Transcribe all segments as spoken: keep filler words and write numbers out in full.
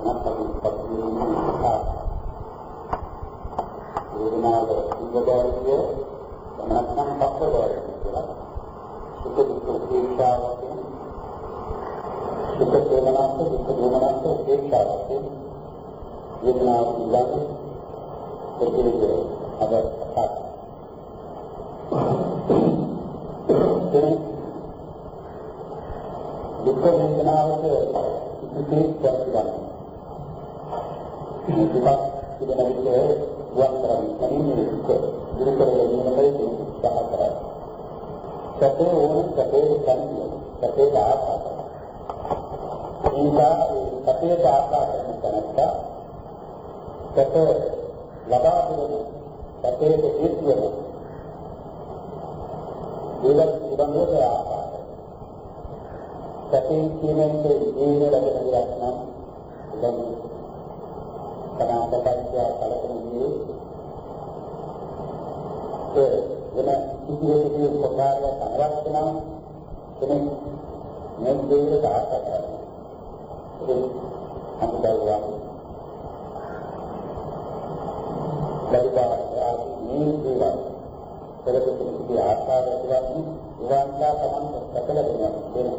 වේදනාව ඉවදාරිය නැත්නම් පස්සදාරිය කියලා සුඛ දුක්ඛ උපේක්ෂාවක් සුඛ වේදනාවක් දුක්ඛ වේදනාවක් උපේක්ෂාවක් වේදනාව ඉවදාරිය දෙකේ අද අත් දුක්ඛ වේදනාවට ඉතිරි කරගන්න. මේ දුක කියන විදිහේ වස්තරම් කණින්නේ දුක දුරු කරගෙන යනකයි සහ කරා. සතේ ඕන සතේ කන්නේ සතේ ආකාර. ඒකා සතේ ආකාර කරන තැනට සත ලබා දෙන සතේ හේතු වෙන ඒවත් ඉබඳව ආකාර. සතේ කියන්නේ ජීවන ලැබෙන දෙයක් නම් දැන් සමාපත්‍ය කලකන්නේ ඒ වෙන ඉතිරියේ ප්‍රකාරය සංරක්ෂණ කෙනෙක් මේ දෙයට ආකාර කරනවා. ඒ අනුබලවා ලැබුවා මේ දේවල් පෙරපිටියේ ආකාරය කියන්නේ විවාන්තා තමයි සකල දෙනවා.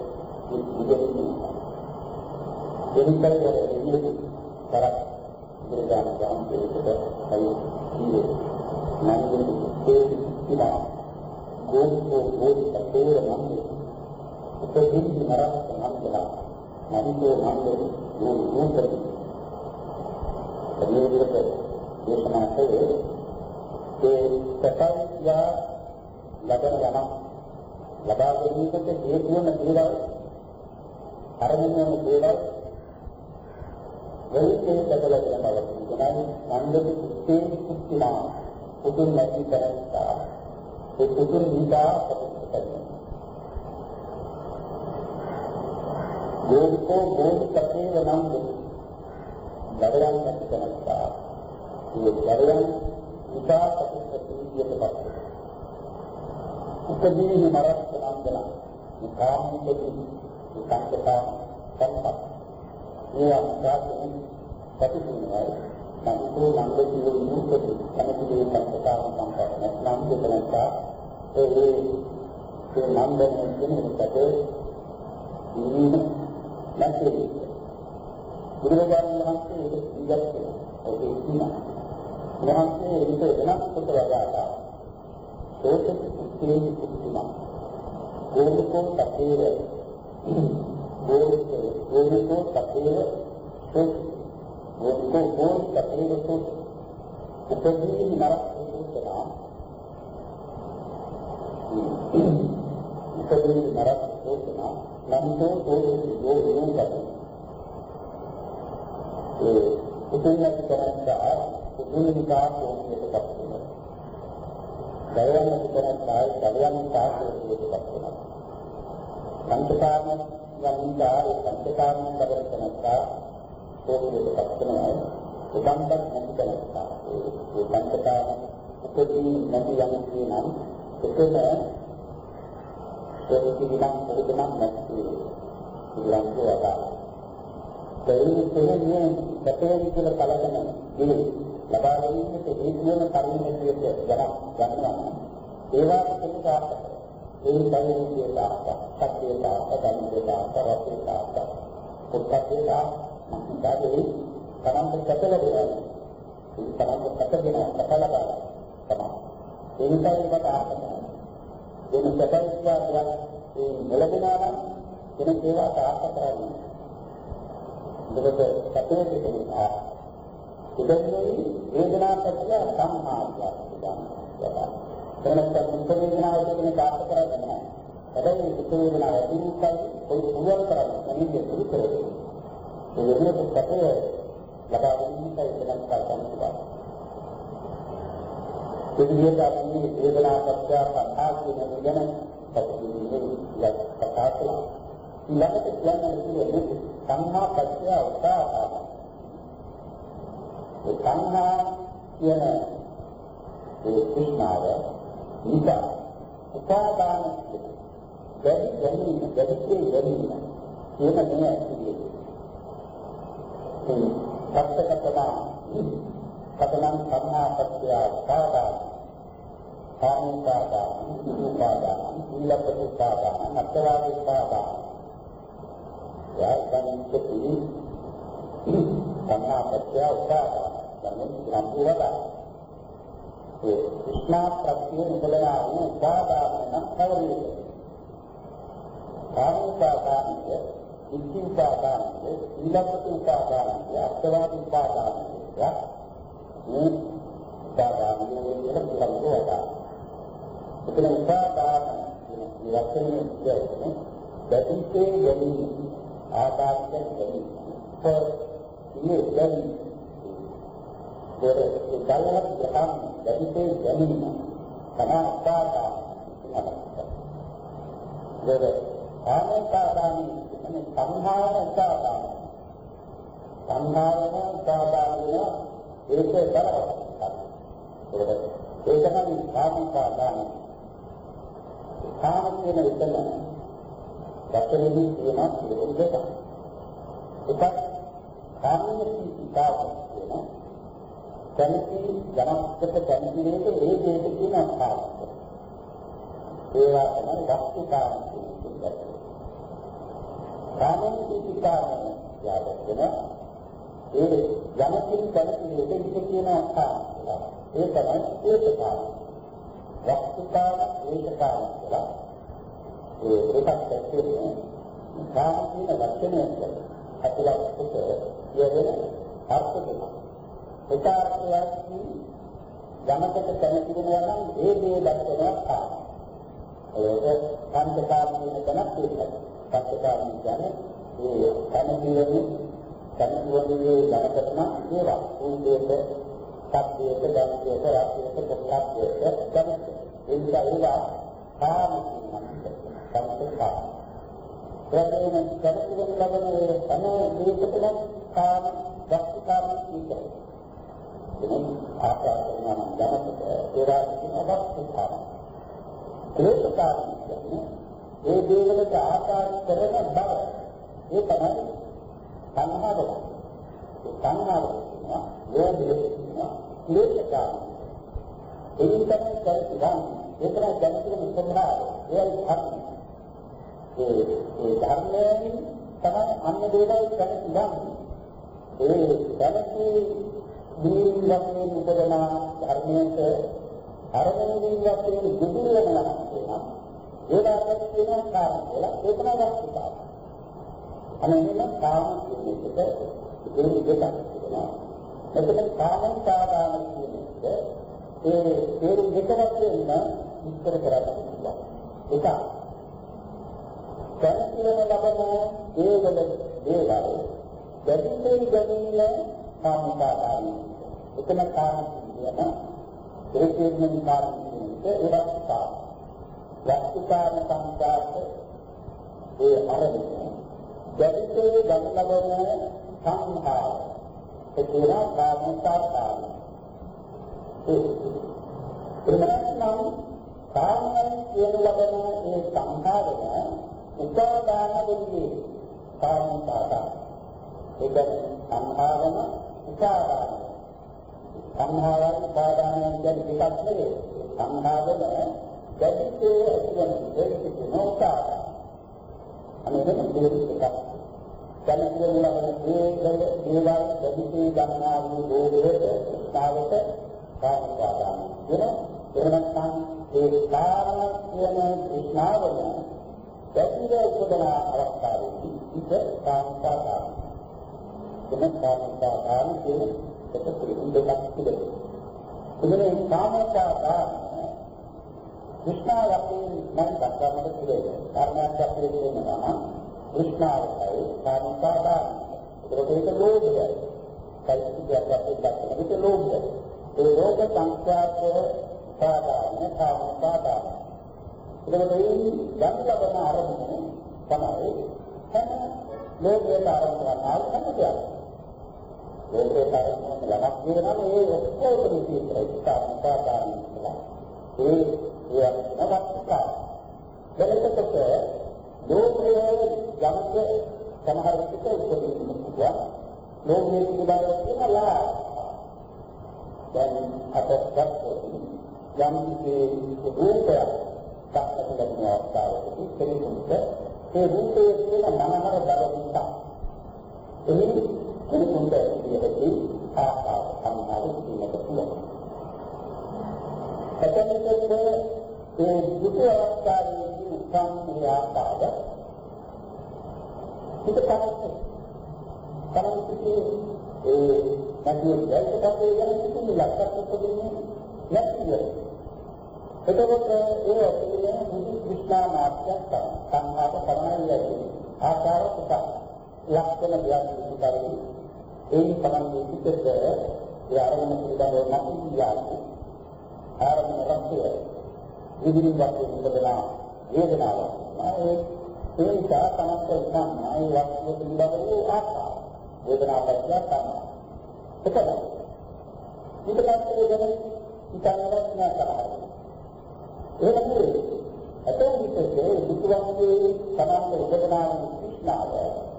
දෙවිකල්පයේ ඉන්නේ කරක් දෙවියන් ගාම් දෙවිකට අයි ඉන්නේ නම් දෙවිකේ ඉලා ගෝධෝ ගෝධි තේ නම් උපදින් නරක සම්මතලා නන්දෝ නන්දෝ නෝතර දෙවියන්ට දේශනාකේ ඒ සත්‍යය ලබන යන ලබා ගැනීමට හේතු වන දේවල් අරමුණ වන දේවල් වෙලිකේ බදලා යන බව කියනවා. නන්දති කුත්තේ කුත්තිනා පුදුන් නැති කරස්තා ඒ පුදුන් දීලා අපිට ගෝධිකෝ ගෝධිකේ නන්ද දරයන් නැති කරස්තා ඒ දරයන් විදා ප්‍රතිපත්තියටපත් උපදීන මරත් නන්දන කාමිකති සංකතා සම්පත් මේ අත්‍යවශ්‍ය ප්‍රතිපදිනවයි සම්පූර්ණ නන්දතිය නිරුක්ති සමතියේ සංකතා සම්පත් නම් දෙකනසා ඒ ඒ නන්දන කියනකට ඉන්න නැති බුදුරජාණන් වහන්සේ ඒක ඉගත් ඔකේ ඉන්නවා වහන්සේ ඒක වෙනස් කොට වදාළා ඒක ඉස්සේ ඉස්තිමා ගෝධිකෝ තපේර ගෝධිකෝ ගෝධිකෝ තපේර ගෝධිකෝ ගෝධි තපේර උපදී නරක සූත්‍රා උපදී නරක සූත්‍රා නන්තෝ ගෝධි ගෝධි ඒ උපදී කරන්තා උපදී කාපෝකේට පස්සෙ දයයන් කරන්තා දයයන් කාපෝකේට පස්සෙ සංකතාන වන්දාර සංකතාන කරකනතා ඕකේට පස්සෙනවා උපන්පත් නැතිකනතා ඒ සංකතාන උපදී නැති යම් කියනම් එතන ඒක කිනම් පොදුනම් නැති ඉලක්කය ඒ කියන්නේ පැතේ විතර කලකන දේ ලබා ගැනීමට හේතු වෙන කර්මයේට ගණන් ගන්නවා ඒවා කෙනෙකුට ඒ පරිණතියට සත්‍යයට අදම්මයට කරපේට උත්පත්තියට නැත්නම් තමන්ට කැපල දෙනවා ඒ තමන්ට කැපගෙන කැපල බලනවා තමයි ඒ නිසා ඒකට ආකරනවා එන සැපයිස්වාදයක් ඒ මෙලබුණා නම් කෙනෙක් ඒවට ආශා කරන්නේ දෙකට සැපේ දෙකේ ඉදෙන්නේ වේදනා පත්‍ය සංහාරිය කියනවා. එතනත් දුක් වේදනාව කියන කාර්ය කරන්නේ නැහැ. හැබැයි දුක් වේදනාව ඇතිවෙන්නේ කොයි පුරුවල් කරන්නේ නැන්නේ දුරු කරන්නේ. ඒ වෙනුවට සැපේ ලබා ගැනීමට එතනත් කරනවා. ඒ විදිහට අපි වේදනා පත්‍ය සංහාර කියන ගැන පස්සේ කතා කරලා ඊළඟට කියන්නේ සංහා පත්‍ය උපාදාන ඒ සංහා කියන ඒ කුණාව නිකා උපාදාන දෙවි දෙවි දෙවි දෙවි කියන මේ කියන්නේ සත්‍යකතනා කතනං සම්මාපත්‍ය ආදාන කාමෝපාදාන උපාදාන සීලපතිපාදාන අත්වාදීපාදාන යාත්‍නිකති සම්මාපත්‍ය උපාදාන ධර්ම සම්පූර්ණයි ඒ විස්නා ප්‍රත්‍ය නිබලනා වූ උපාදාන නම් කවරේද කාමෝපාදාන ඉච්ඡාදාන සීලපතිපාදාන අත්වාදීපාදාන යා මේ උපාදාන වලින් ලබනවා. ඒකෙන් උපාදාන කියන වචනේ කියන්නේ දැතිතේ ගැනීම ආදායයෙන් ගැනීම. ඒ ගැනීම දෙර ඉදල්හත් ගහම් දැතිතේ ගැනීම තමයි උපාදාන කියනවා. දෙර ආනපාදාන කියන්නේ සංහාර උපාදාන. සංහාරන උපාදාන ඒක බලවත්. ඒක තමයි කාමපාදාන. කාම කියන එතන වචනේදී කියන දෙක. එකක් කාමයේ සිතාව කියන කැමති ජනකට කැමති දෙයක ඒ දෙයට කියන කාම. ඒවා තමයි වස්තු කාම කියන්නේ. කාමයේ සිතාව යාදගෙන ඒ යමකින් කැමති දෙයක කියන කාම. ඒ තමයි ඒකකාම. වස්තුකාම ඒකකාම කියලා. ඒ දෙකක් දැක්කේ කාම කියන වචනයට අතිලක්ෂක යෙදෙන අර්ථ දෙකක්. එක අර්ථයක් යමකට කැමති වෙනවා නම් ඒ දේ දක්වනවා කාම. ඒක පංචකාම කියන තැනක් තියෙනවා. පංචකාම කියන්නේ ඒ කැමති වෙන්නේ කැමති වෙන්නේ යමකට නම් ඒවා උන්දේට සත්‍යයට දැනගේට රාශියට ප්‍රත්‍යක්ෂයට දැනෙන ඒ නිසා කාම සංස්කාර ප්‍රදේන කරුණ ලබන අනේ දීපතන කාම වස්තුකාම කියන්නේ එනම් ආකාරයෙන් දැනගට ඒ රාශිය වස්තුකාම ඒකකාම කියන්නේ ඒ දේවලට ආකාර කරන බව ඒ තමයි සංහාව සංහාව ලෝභය ඒකකාම ඒ තමයි කල්පනා ඒ තමයි ජනතික ස්වභාවය ඒ ධර්ම ඒ ඒ ධර්මයෙන් තමයි අන්න දේවල් කල්පනා ඒ දැනති දීලයෙන් උපදන ධර්මයේ අරගෙන දීලයෙන් දුදුල වෙනවා කියනවා ඒකට කියන කාරණා කියලා ඒ තමයි වස්තුතාව අනේ කාම කියන එකට ඒ දෙකක් තිබෙනවා එතකොට කාම සාදාන කියන්නේ ඒ ඒ දෙකක් වෙන විස්තර කරන්න පුළුවන්. ඒක දැනගෙන ලබන ඒ වල දේවල් දැඩිසේ ගැනීම කාම සාදාන. එතන කාම කියන ඒ කියන්නේ කාම කියන්නේ ඒ වස්තුකාම. වස්තුකාම සංකාත ඒ අරමුණ දැඩිසේ ගන්න ලබන සංහාර ඒකේනා කාමසාරාම ඒ ප්‍රමණනම් කාමයන් කියන ලබන ඒ සංඛාරය උපාදාන වෙන්නේ කාමසාරාම ඒක සංඛාරම උපාදාන සංඛාරය උපාදානයන් කියන එකක් නෙවෙයි සංඛාරය දැඩිසේ කියන්නේ ඒක නෝතා අනේ මේක එකක් දැනගෙන ලබන මේ දේවල් දෙවිසේ ගන්නා වූ දෝෂයට ස්ථාවත කාමපාදාන වෙන එනනම් ඒ කාම කියන විස්නාවන දැකිර උපදන අවස්ථාවේදී ඉත කාමපාදාන වෙන කාමපාදාන කියන එක පිළිබඳ දෙකක් තිබෙනවා. ඉතින් මේ කාමපාදාන විස්නාවකින් මම දක්වන්නට පිළිගන්නවා. කාරණාවක් අපිට කියනවා විස්නාවයි කාමපාදාන ඒක ලෝභයයි. කල්පිතයක් අපිට දක්වන විට ලෝභය. ඒ ලෝභ සංඛ්‍යාත පාදාන කාමපාදාන. ඒකට මේ යම් ලබන ආරම්භය තමයි හැම ලෝභයට ආරම්භ කරනවා තමයි. ලෝභයට ආරම්භ කරනවා කියනවා මේ ඔක්කොම විදිහට කාමපාදාන කියලා. ඒ ඒ නවත්තා. දෙලකට ලෝභයේ යම්ක සමහර විට උපදින්න පුළුවන්. ලෝකයේ පිළිබඳව කියනවා. දැන් අපට යම් කිසි රූපයක් දක්නට ලැබෙන අවස්ථාවකදී කෙනෙකුට ඒ රූපයේ තියෙන මනහර බව නිසා එහි කෙනෙකුට ඉතිරි ආකාර සම්මාදිත වීමට පුළුවන්. එතනකොට ඒ දුක අවස්ථාවේදී උත්සාහී ආකාර පිටපත් තමයි ඒ නැතිව දැක්කපේ ගැන කිසිම ලක්ෂයක් දෙන්නේ නැතිව. එතකොට ඒ ඔතේ බුදු ක්‍රිස්නා මාත්‍යයක් සංඝාත කරණය ආකාර කොට ලක්ෂණ දෙයක් විතරයි. ඒ තමයි පිටත ඒ ආරම්භ පිළිබඳව නැති කියන්නේ ආරම්භ රක්තිය විදිහින් වශයෙන් ඉඳලා වේදනාව ඒ ඒ නිසා තමයි තමයි වස්තු පිළිබඳව ආකාර වේදනාව පැත්තට තමයි. එතන ඊට පස්සේ ගැන හිතන්නවත් නැහැ. ඒ වගේ අතෝ විතරේ දුක්ඛවන්ගේ සමාන උපදනාන ක්‍රිස්නාව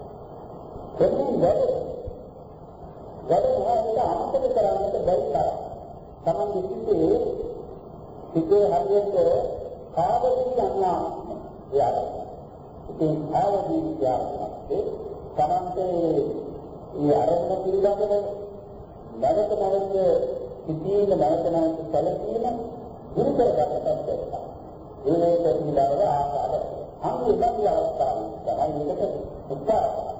දෙන්නේ වැඩ වැඩ මොහොතේ අන්තක කරන්නට බැරි තරම් තමන් විසිතේ සිතේ හරියට කාවදී යනවා යාර. ඉතින් කාවදී කියන්නේ තමන්ගේ මේ අරමුණ පිළිබඳව නැවත නැවත සිටින නැවත නැවත සැලකීම දුරු කරගන්නට බැහැ. ඒ වේදිකාව ආකාර අන්තිම අවස්ථාවේ තමයි මේකට උත්සාහ කරන්නේ.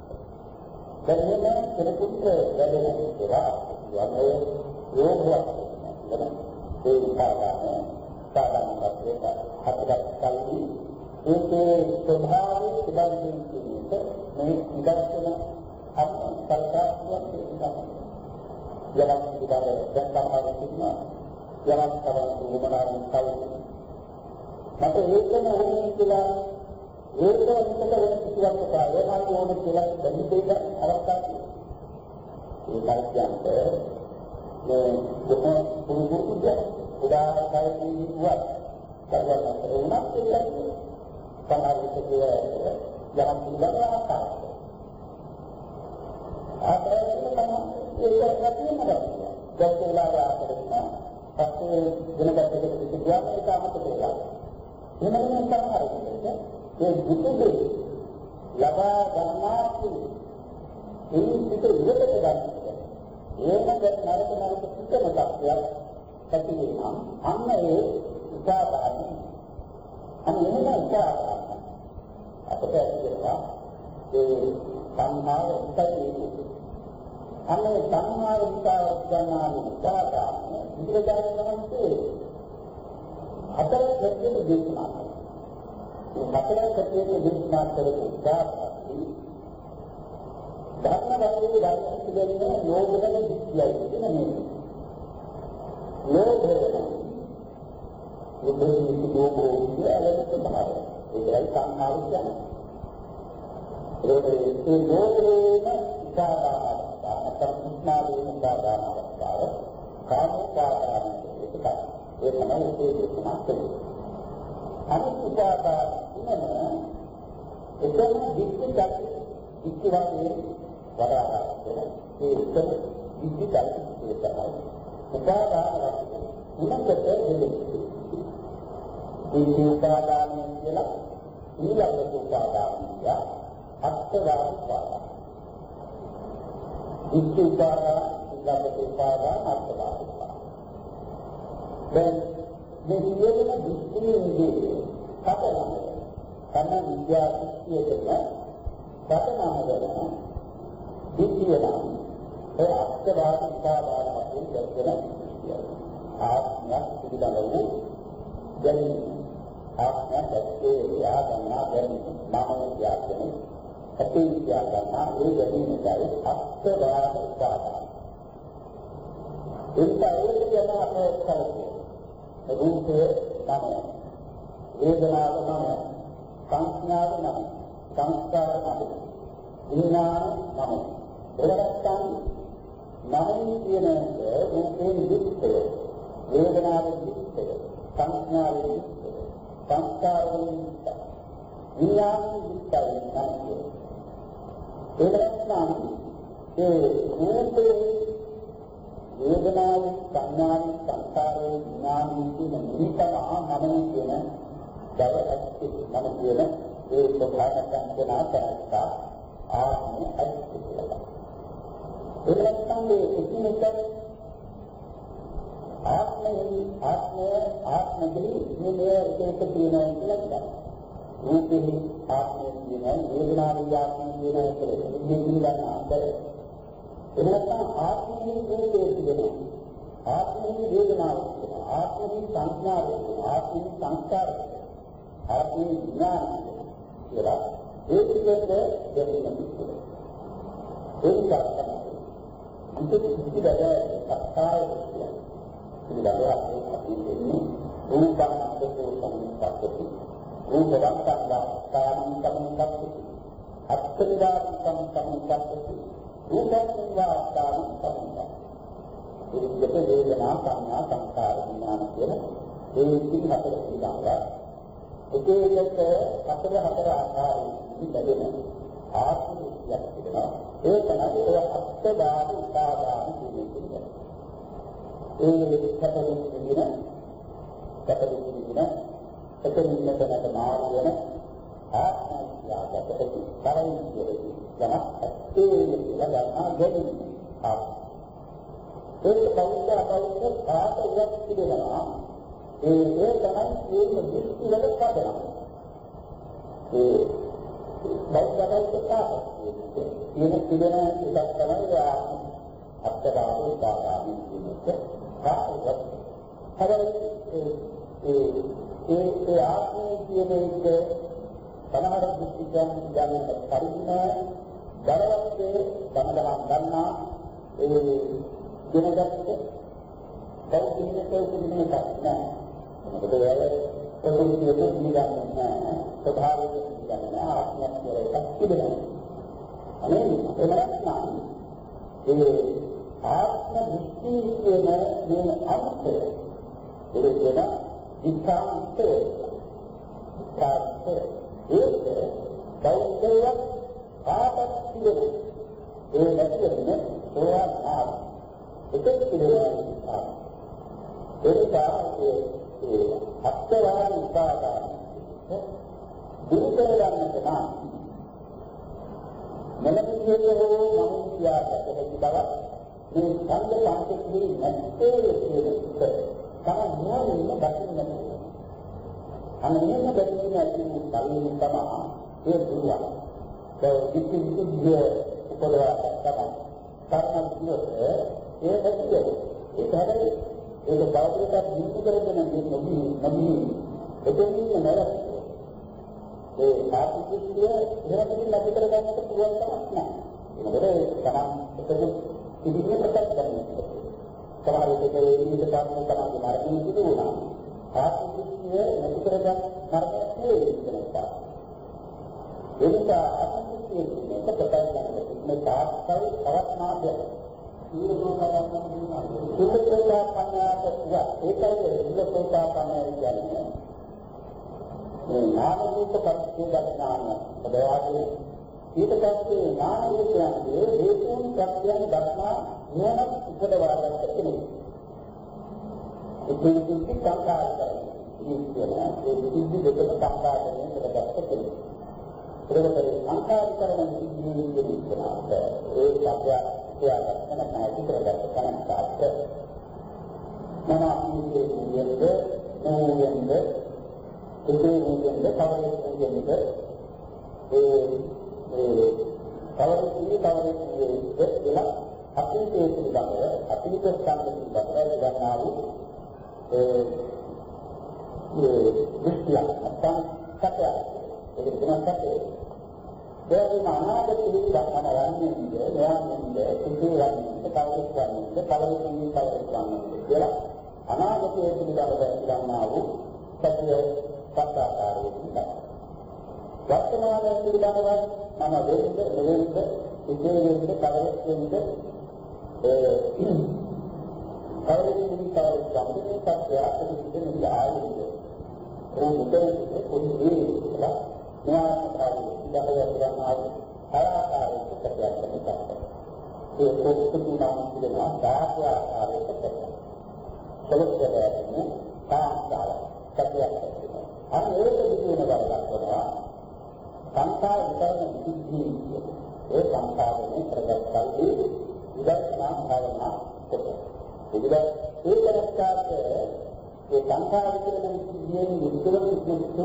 දැන් කෙනෙකුට වැඩෙන ඒවා යන්නේ යෝගයක් වෙනවා. ඒ උපාදාන සාධනවත් හතරක් කල්ලි ඒකේ ස්වභාවය පිළිබඳව කියන්නේ මේ ඉදර්ශන අප සල්කාරයක් තියෙනවා. යලක් පිළිබඳව දැන් තමයි කියනවා. යලක් තමයි උමනාවෙන් කල්ලි. මට ඒකම ඕනේ කියලා ඒක විතර වෙන කිසිවක් නැහැ. ඒකට ඕනේ කියලා බැරි දෙයක් අවස්ථාවක්. ඒ කාර්යයන්ට මේ දුක පුරුදුද උදාහරණයක් වුවත් කරගන්න උනත් ඒක සමහර විට යම් පිළිබඳව ආකාරය. ආකාරයෙන් තමයි ඒක රැකීමද. දැන් ඒලා ආකාරයෙන් පස්සේ වෙනකට දෙකක් ගියාම ඒක අමතක වෙනවා. එනනම් සමහර විට ඒ දුකේ ලබා ගන්නා කුළු ඒ පිට ඉවතට ගන්න. ඒකත් නරක නරක පිටම තත්ත්වයක් ඇති වෙනවා. අන්න ඒ උපාදාන අන්න එන උපාදාන අපට කියනවා ඒ සංහාව උපදී. අන්න ඒ සංහාව උපාදාන ගන්නා උපාදාන ඉදිරියට යනකොට අතර දෙකේ දේශනා මතලක් කටියේ දේශනා කරපු උදාහරණයි ධර්ම වශයෙන් ධර්ම පිළිගන්නේ යෝගවල විද්‍යාවයි කියන මේ යෝගවල යෝගයේ යෝගෝ කියලාද තමයි ඒකයි සංහාව කියන්නේ ඒකේ ඒ යෝගේම ඉස්සාදාන අත්‍යන්තනාවේ ඉස්සාදාන අවස්ථාව කාමෝපාදාන එකයි ඒ තමයි ඒ දේශනා කරන්නේ අනිත් උපාදාන ඉන්නම එතන විච්ච චක්ක විච්ච වශයෙන් වඩා ගන්න ඒ එතන විච්ච චක්ක තමයි උපාදාන වශයෙන් උනකට දෙන්නේ මේ උපාදාන කියලා ඊළඟ උපාදාන කිය අත්වාද උපාදාන විච්ච උපාදාන ඊළඟ උපාදාන අත්වාද උපාදාන දැන් මේ සියලුම දෘෂ්ටියේ පතනම තමයි විද්‍යාත්මකයේදී පතනම කරන දෘෂ්ටියනම් ඒ අත්වාද උපාදාන වශයෙන් දැක්වෙන ආත්මයක් පිළිබඳ වූ දැනීම ආත්මයක් ඇත්තේ යාදන්නා දැනීම මම යාදෙන ඇත්තේ යාදන්නා ඒ දැනීමයි අත්වාද උපාදාන එතන ඒ කියන අපේ කලකේ රූපේ තමයි වේදනාව තමයි සංඥාව තමයි සංස්කාර තමයි විඥාන තමයි එලක්කන් නමයි කියන රූපේ විස්තය වේදනාවේ විස්තය සංඥාවේ විස්තය සංස්කාරයේ විස්තය විඥානයේ විස්තය තමයි එලක්කන් ඒ රූපේ වේදනාවේ සංඥාවේ සංකාරයේ විඥානයේ කියන නිතම ආමනය කියන බව ඇති මම කියන ඒ ප්‍රධාන සංකේතනාට ආත්මය ඇති කියලා. ඒ නැත්නම් එකිනෙක ආත්මයේ ආත්මය ආත්මදී මේ එක තියෙනවා කියලා කියනවා. රූපේ ආත්මය කියනවා වේදනාවේ ආත්මය කියනවා කියලා. මේ පිළිගන්න අතර එනකම් ආත්මයේ රූපේ කියනවා. ආත්මයේ වේදනාව කියනවා. ආත්මයේ සංඥාව කියනවා. ආත්මයේ සංස්කාර කියනවා. ආත්මයේ විඥාන කියලා. ඒ පිළිවෙත දෙන්න පුළුවන්. ඒක තමයි. අන්තිම පිළිවෙල සත්‍යය කියන්නේ. පිළිවෙල අපි දෙන්නේ රූපං අත්ථෝ සංස්කප්පති. රූපං සංස්කාරං සංස්කප්පති. අත්ථිදාං සංස්කප්පති. රූපං සංස්කාරං සංස්කප්පති. ඒ දෙක වේදනා සංඥා සංස්කාර විඥාන කියන ඒ පිටි හතර පිළිගන්නවා. එක එකට හතර හතර ආකාරයෙන් ලැබෙන ආත්මිකයක් තිබෙනවා. ඒ තමයි ඒ අත්දාන උපාදාන කියන්නේ. ඒ කතරින් කියන කතරින් කියන එතනින් මෙතනට මාරු වෙන ආත්මයකට තරයි කියන්නේ. යමක් ඇත්තේ කියලා ගන්නා දෙන්නේ. ඒක පෞද්ගල අපෞද්ගල කාටවත් තිබෙනවා. ඒ ඒ තමයි මේ දෘෂ්ටි වල පදනම. ඒ බෞද්ධකයි කාටද? කියන තිබෙන එකක් තමයි ආත්ම අත්දාන උපාදාන කියන්නේ. කාටවත් හැබැයි ඒ ඒ ඒ ආත්මයේ කියන එක සමහර දෘෂ්ටියන් යන පරිණාම දරවත්තේ සමදහම් ගන්නා ඒ දිනගත්තේ පෞද්ගලික උපදිනක නෑ. මොකද ඒ ප්‍රතික්‍රියාව නිගමනය නෑ. ස්වභාවයෙන් නිගමනය ආත්මයක් කියලා එකක් තිබෙනවා. අනේ එනනම් ඒ ආත්ම දෘෂ්ටි කියන මේ අර්ථය ඒක වෙන විස්තරය. විස්තරය ඒක බෞද්ධයක් කාටත් තිබෙනවා. ඒ නැතිවෙන්නේ ඕවා ආ ඒක පිළිවෙලයි. ඒකයි ඒ අත්වාන උපාදාන දුරු කරගන්නට නම් මොනවිදිහේ හෝ මනුෂ්‍යයාට හැකි බව මේ සංඝ සංකේතී නැත්තේ කියන්නේ තමයි නෝනෙම දකින්න බෑ. අනේක දෙකින් ඇති කලින් තමයි ඒ දුරුවා. ඒ කිසි කිසි උපදවා ගන්න තරම් දුර ඒ හැකියි. ඒක හැබැයි ඒක බෞද්ධක දිනු කරගෙන මේ නොබි නොබි එතනින් නරක ඒ ආත්මිකය ඉරපිට ලැබ කර ගන්නට පුළුවන් කමක් නැහැ. ඒකවල තමයි එතන ඉදිරියට ප්‍රකාශ කරන්නේ. සමහර විට මේ විදිහට තමයි මරණය සිදු වෙනවා. ආත්මිකය නැති කර ගන්න මරණය තියෙනවා. ඒක ආත්මිකය මේක ප්‍රකාශ කරන්නේ මේ තාක්ෂයි තවත් මාර්ගයක්. සුඛෝතා පඤ්ඤාත ඒකයි සුඛෝතා පඤ්ඤාය කියන්නේ. මේ නාම රූප පරිච්ඡේදඥාන පදවාදී ඊට පස්සේ නාම රූපයන්ගේ හේතුන් ප්‍රත්‍යයන් දක්නා නුවණ උපදවා ගන්න කෙනෙක්. ඒ කිසි සංකාර කරන්නේ. ඒ කිසි දෙකක සංකාර කරන්නේ කරගත්ත කෙනෙක්. ඒකතර සංකාර කරන සිද්ධියේ ඉස්සරහට ඒ සත්‍ය ක්‍රියාවක්ම නැති කරගත්ත කනකට මම අනිත් නියමද නෝයෙන්ද ඒකේ නියමද කවරේ නියමද ඒ ඒ කවරේ කවරේ නියමද අපිට ඒ පිළිබඳව අපිට සම්බන්ධ ගන්නා වූ ඒ ඒ දෘෂ්ටිය නැත්නම් සත්‍යය ඒක තමයි ඒකම අනාගතයේ දක්වන යන්නේ නෑන්නේ ඉතිරියන්නේ කවුරුත් ගන්නද කවුරුත් කවුරුත් ගන්නද කියලා අනාගතයේ පිළිබඳව ගන්නා වූ සත්‍ය සත්‍යාකාරයෙන් වර්තමානයේ පිළිබඳව මම දෙන්න දෙන්න ඉතිරියෙන්න කවුරුත් වෙන්න ඒ කවුරුත් කවුරුත් ගන්නේ සත්‍ය අපිට ආයෙත් ඒ මුදල් පොඩි දේවල් න්‍යායකාරී දහය කරනවා ආකාරයට ප්‍රත්‍යක්ෂ කරනවා. ඒ කොටු තුනක් තිබෙනවා ධාතු ආකාරයකට කරනවා. සලස්වැන්නේ කාන්තාව සත්‍යයක් තියෙනවා. අර ඒක දිවෙන වරක් කරනවා. සංඛාර විතරන සිද්ධිය. ඒ සංඛාරනේ ප්‍රගතයි විදර්ශනා භාවනා කරනවා. ඒ ඒකලස්කාරක ඒ සංඛාර විතරන සිද්ධියෙන් විස්තර කිසිදු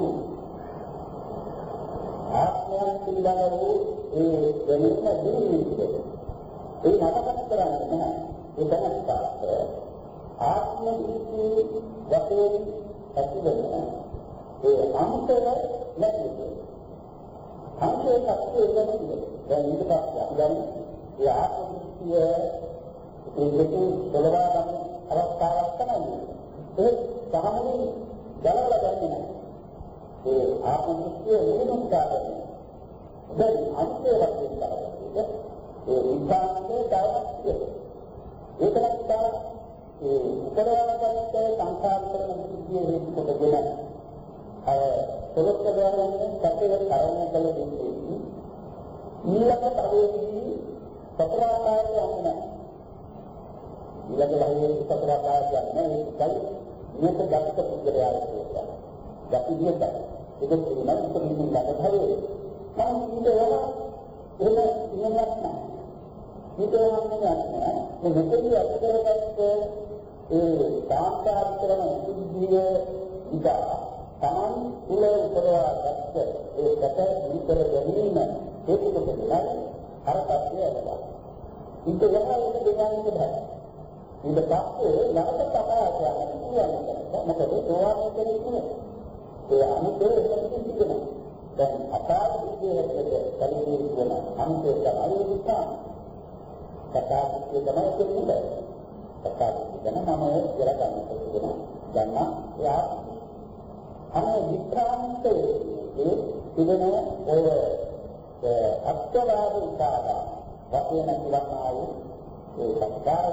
ආත්මයන් පිළිබඳ වූ ඒ දැනෙන දීවිද ඒ මතක කරන්නේ නැහැ. ඒ දැනස්කාරක ආත්ම දෘෂ්ටි වශයෙන් ඇතිවෙන ඒ අන්තර නැතිද අන්තේ කප්පේ වෙන්නේ දැන් ඊට පස්සේ අපි ගන්න ඒ ආත්ම දෘෂ්ටිය ඒ දෙකේ දලවා ගන්න අවස්ථාවක් තමයි ඒ සාමාන්‍යයෙන් දලවලා ගන්නේ නැහැ ඒ ආත්ම දෘෂ්ටිය නිරුද්ධ කරන්නේ දැන් අන්තේ වශයෙන් කරන්නේ ඒ විඥානයේ දායකත්වය ඒකලක් තමයි ඒ උපරවගත්ත සංස්කාර කරන සිද්ධිය හේතු කොටගෙන අර සොලොත් කරන්නේ සත්‍යව කරණය කළ දෙන්නේ ඊළඟ පරිදි සතරාකාරය යන්නේ ඊළඟ වගේ සතරාකාරය යන්නේ ඒකයි මේක ගත්ත පුද්ගලයා කියනවා ගැටිදියට ඒක තුනක් ඉතින් ළඟ හරියට මම කියනවා එහෙම ඉන්නක් නැහැ හිතවන්නේ නැහැ මේ මෙතනදී අත්දැකගත්ත ඒ සාක්ෂාත් කරන සිද්ධිය ඉදා තමන් තුළ උපදවාගත්ත ඒ සැප විතර ගැනීම හේතු කොටගෙන අර පස්සේ ඇදලා ඉත යනවා ඒක දෙන්නේ බෑ ඊට පස්සේ ළඟට කතා කරන්න පුළුවන් මොකද ඒවා කියන්නේ ඒ අනිතේ එහෙම තිබෙනවා දැන් අපාර විදිහට කලින් කියන අන්තය තමයි විස්තර කතා කිව්වම කියන්නේ කතා කියන නම කියලා ගන්න පුළුවන්. ගන්න යා අනේ වික්‍රාන්තයේ ඒ තිබෙන ඔය අත්වාද උපාදා වශයෙන් කියනවා ඒ කතා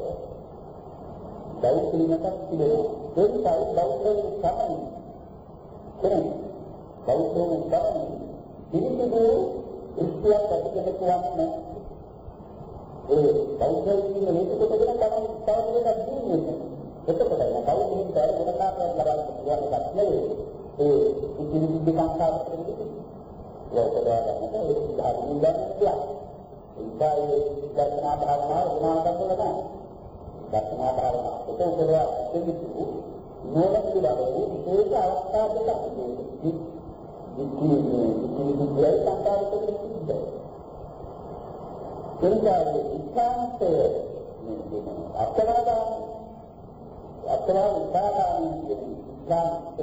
දෞත්‍රිනක තිබෙනවා. ඒකයි දෞත්‍රින සමයි. කියන්නේ දෞත්‍රින සමයි. පිළිතුරු ඉස්තියක් ඇතිකෙන්න කියන්නේ ඒ බෞද්ධයන් කියන හේතු කොටගෙන තමයි තව දෙයක් දින්නේ. එතකොට බෞද්ධයන් තර ගුණකාරයක් ලබන්න පුළුවන් එකක් නෙවෙයි. ඒ ඉතිරි විද්‍යාංශාව කියන්නේ ලෝකදායක ඒ ධර්මයෙන් ගන්නවා. ඒකයි දර්ශනා භාවනාව උනාට බලන්න. දර්ශනා භාවනාව ඒක උදේවා දෙවිතු නෝන පිළිබඳව විශේෂ අවස්ථා දෙකක් තියෙනවා. ඉතිරි ඉතිරි විද්‍යාංශාව කියන්නේ එනිසාගේ ඉස්හාන්තය අත්වාදාන අත්වාද උපාදාන කියන ඉස්හාන්තය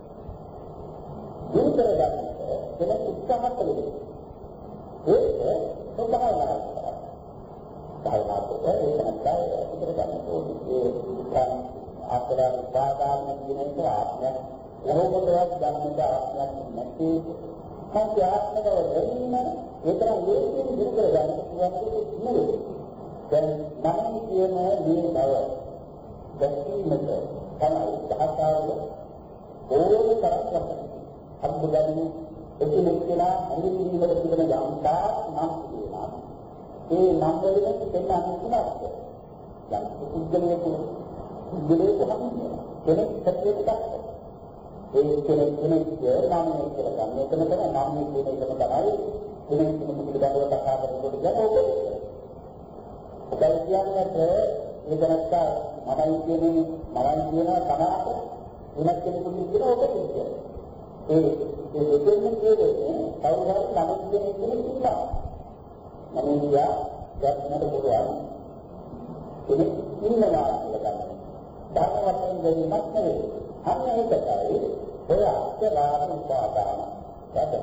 දුරු කරගන්නට වෙන උත්සාහ කළේ ඒක සෝභාවනා කරා සායනාතේ ඒක නැත්නම් ඉතර ගන්න ඕනේ ඒ අත්වාද උපාදාන කියන එක ආත්මය කොහොමදවත් ගන්නට ආත්මයක් නැති සංඛ්‍ය ආත්මක වෙන්න ඒතරම් ලේසියෙන් දුරු කරගන්න පුළුවන් නෙවෙයි. දැන් මම කියන මේ බව දැක්වීමට තමයි සහකාරය ඕන තරම් අද්භූතයි. එකිනෙක කියලා අනිවිදීවට තිබෙන යම්තා නම් කියනවා. ඒ නම් වලින් දෙන්නක් තුනක්. දැන් පුද්ගලයෙක් පුද්ගලයෙක් හම්බුනේ. කෙනෙක් සත්‍යයක් ඒ කෙනෙක් කෙනෙක් නාමයෙන් කියලා ගන්න. එතන තමයි නාමයෙන් කියන එකම තමයි කෙනෙක් කෙනෙක් පිළිබඳව කතා කරනකොට කියන්නේ ඒක. ඒ කියන්නේ ඒක නැත්නම් මමයි කියන්නේ මමයි කියනවා තනාට වෙනත් කෙනෙකුට කියන ඕක කියන්නේ. ඒ ඒ දෙකෙන් කියන්නේ කවුරුහරි ළමයි කෙනෙක් කෙනෙක් ඉන්නවා. මම කියා ගන්නට පුළුවන්. කෙනෙක් ඉන්නවා කියලා ගන්න. ධර්මයෙන් දෙන්නක් නෙවෙයි. අන්න ඒකයි ඔය අත්වාද උපාදාන. එතකොට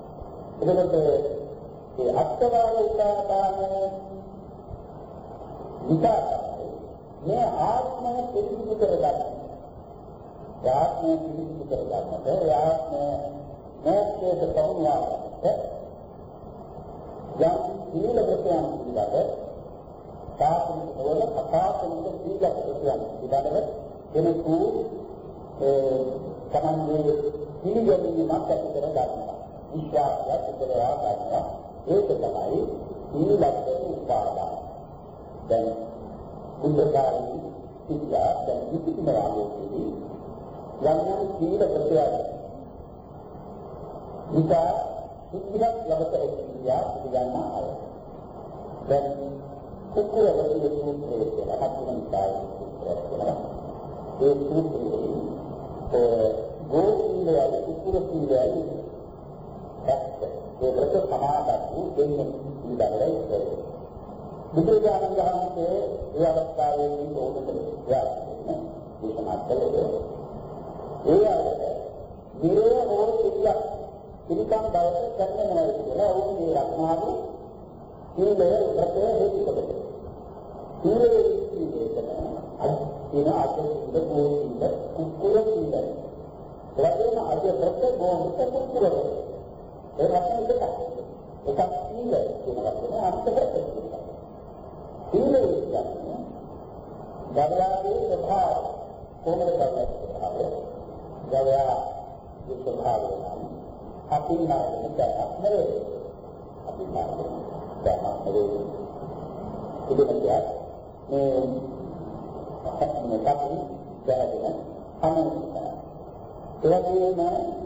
ඒ අත්වාද උපාදාන විකාශය මේ ආත්මය පිළිබඳ කරගන්න. ආත්මය පිළිබඳ කරගන්නට ආත්මය මොකද තවුනාට යම් සීල ප්‍රත්‍යයන් පිළිබඳ සාපනික වල අපාපනික සීල ප්‍රත්‍යයන් පිළිබඳව කෙනෙකු ඒ තමන්ගේ පිළිගැනීමක් ඇති කර ගන්නවා. විශ්වාසයක් ඇති කර ගන්නවා. ඒක තමයි සීලබ්බ උපාදාන. දැන් බුද්ධකාරී සිද්ධා දැන් විචිතම වාග්යේදී යම් යම් සීල ප්‍රත්‍යය විචා සිද්ධියක් ලබත එක්කියා පිළිගන්න අය. දැන් කුකුල වගේ සූත්‍රයේ කියලා හත්වෙනි කාර්යය කියලා. ඒ සූත්‍රයේ ඒ ගෝසීලයි කුකුල සීලයි දැක්ක. ඒ දෙක සමාදන් වූ දෙන්නේ ඉඳලා ඉන්නේ. බුදුරජාණන් වහන්සේ ඒ අවස්ථාවේදී ඕකට යාත්‍රානේ දේශනා කළේ ඒ ආයත නිරේ හෝ සිද්ධියක් පිළිකම් බවට කරනවා කියලා ඕක මේ රත්නාවේ සීලය රතේ හේතුකද සීලයේ සීලේතන අදින අදින ගෝසීල කුකුල සීලය එවැගේම අදින රත ගෝමුත කුකුල ඒ රත්න දෙකක් එකක් සීලය කියන වචනේ අර්ථකථනය සීලය කියන්නේ ගවයාගේ ස්වභාවය කොහොමද කරන්නේ ස්වභාවය ගවයා ඒ ස්වභාවය නම් අපි නාමයෙන් දැක්මද අපි නාමයෙන් දැක්මද ඉතින් මේ මේ කපි දැනගෙන අනුසන එවැගේම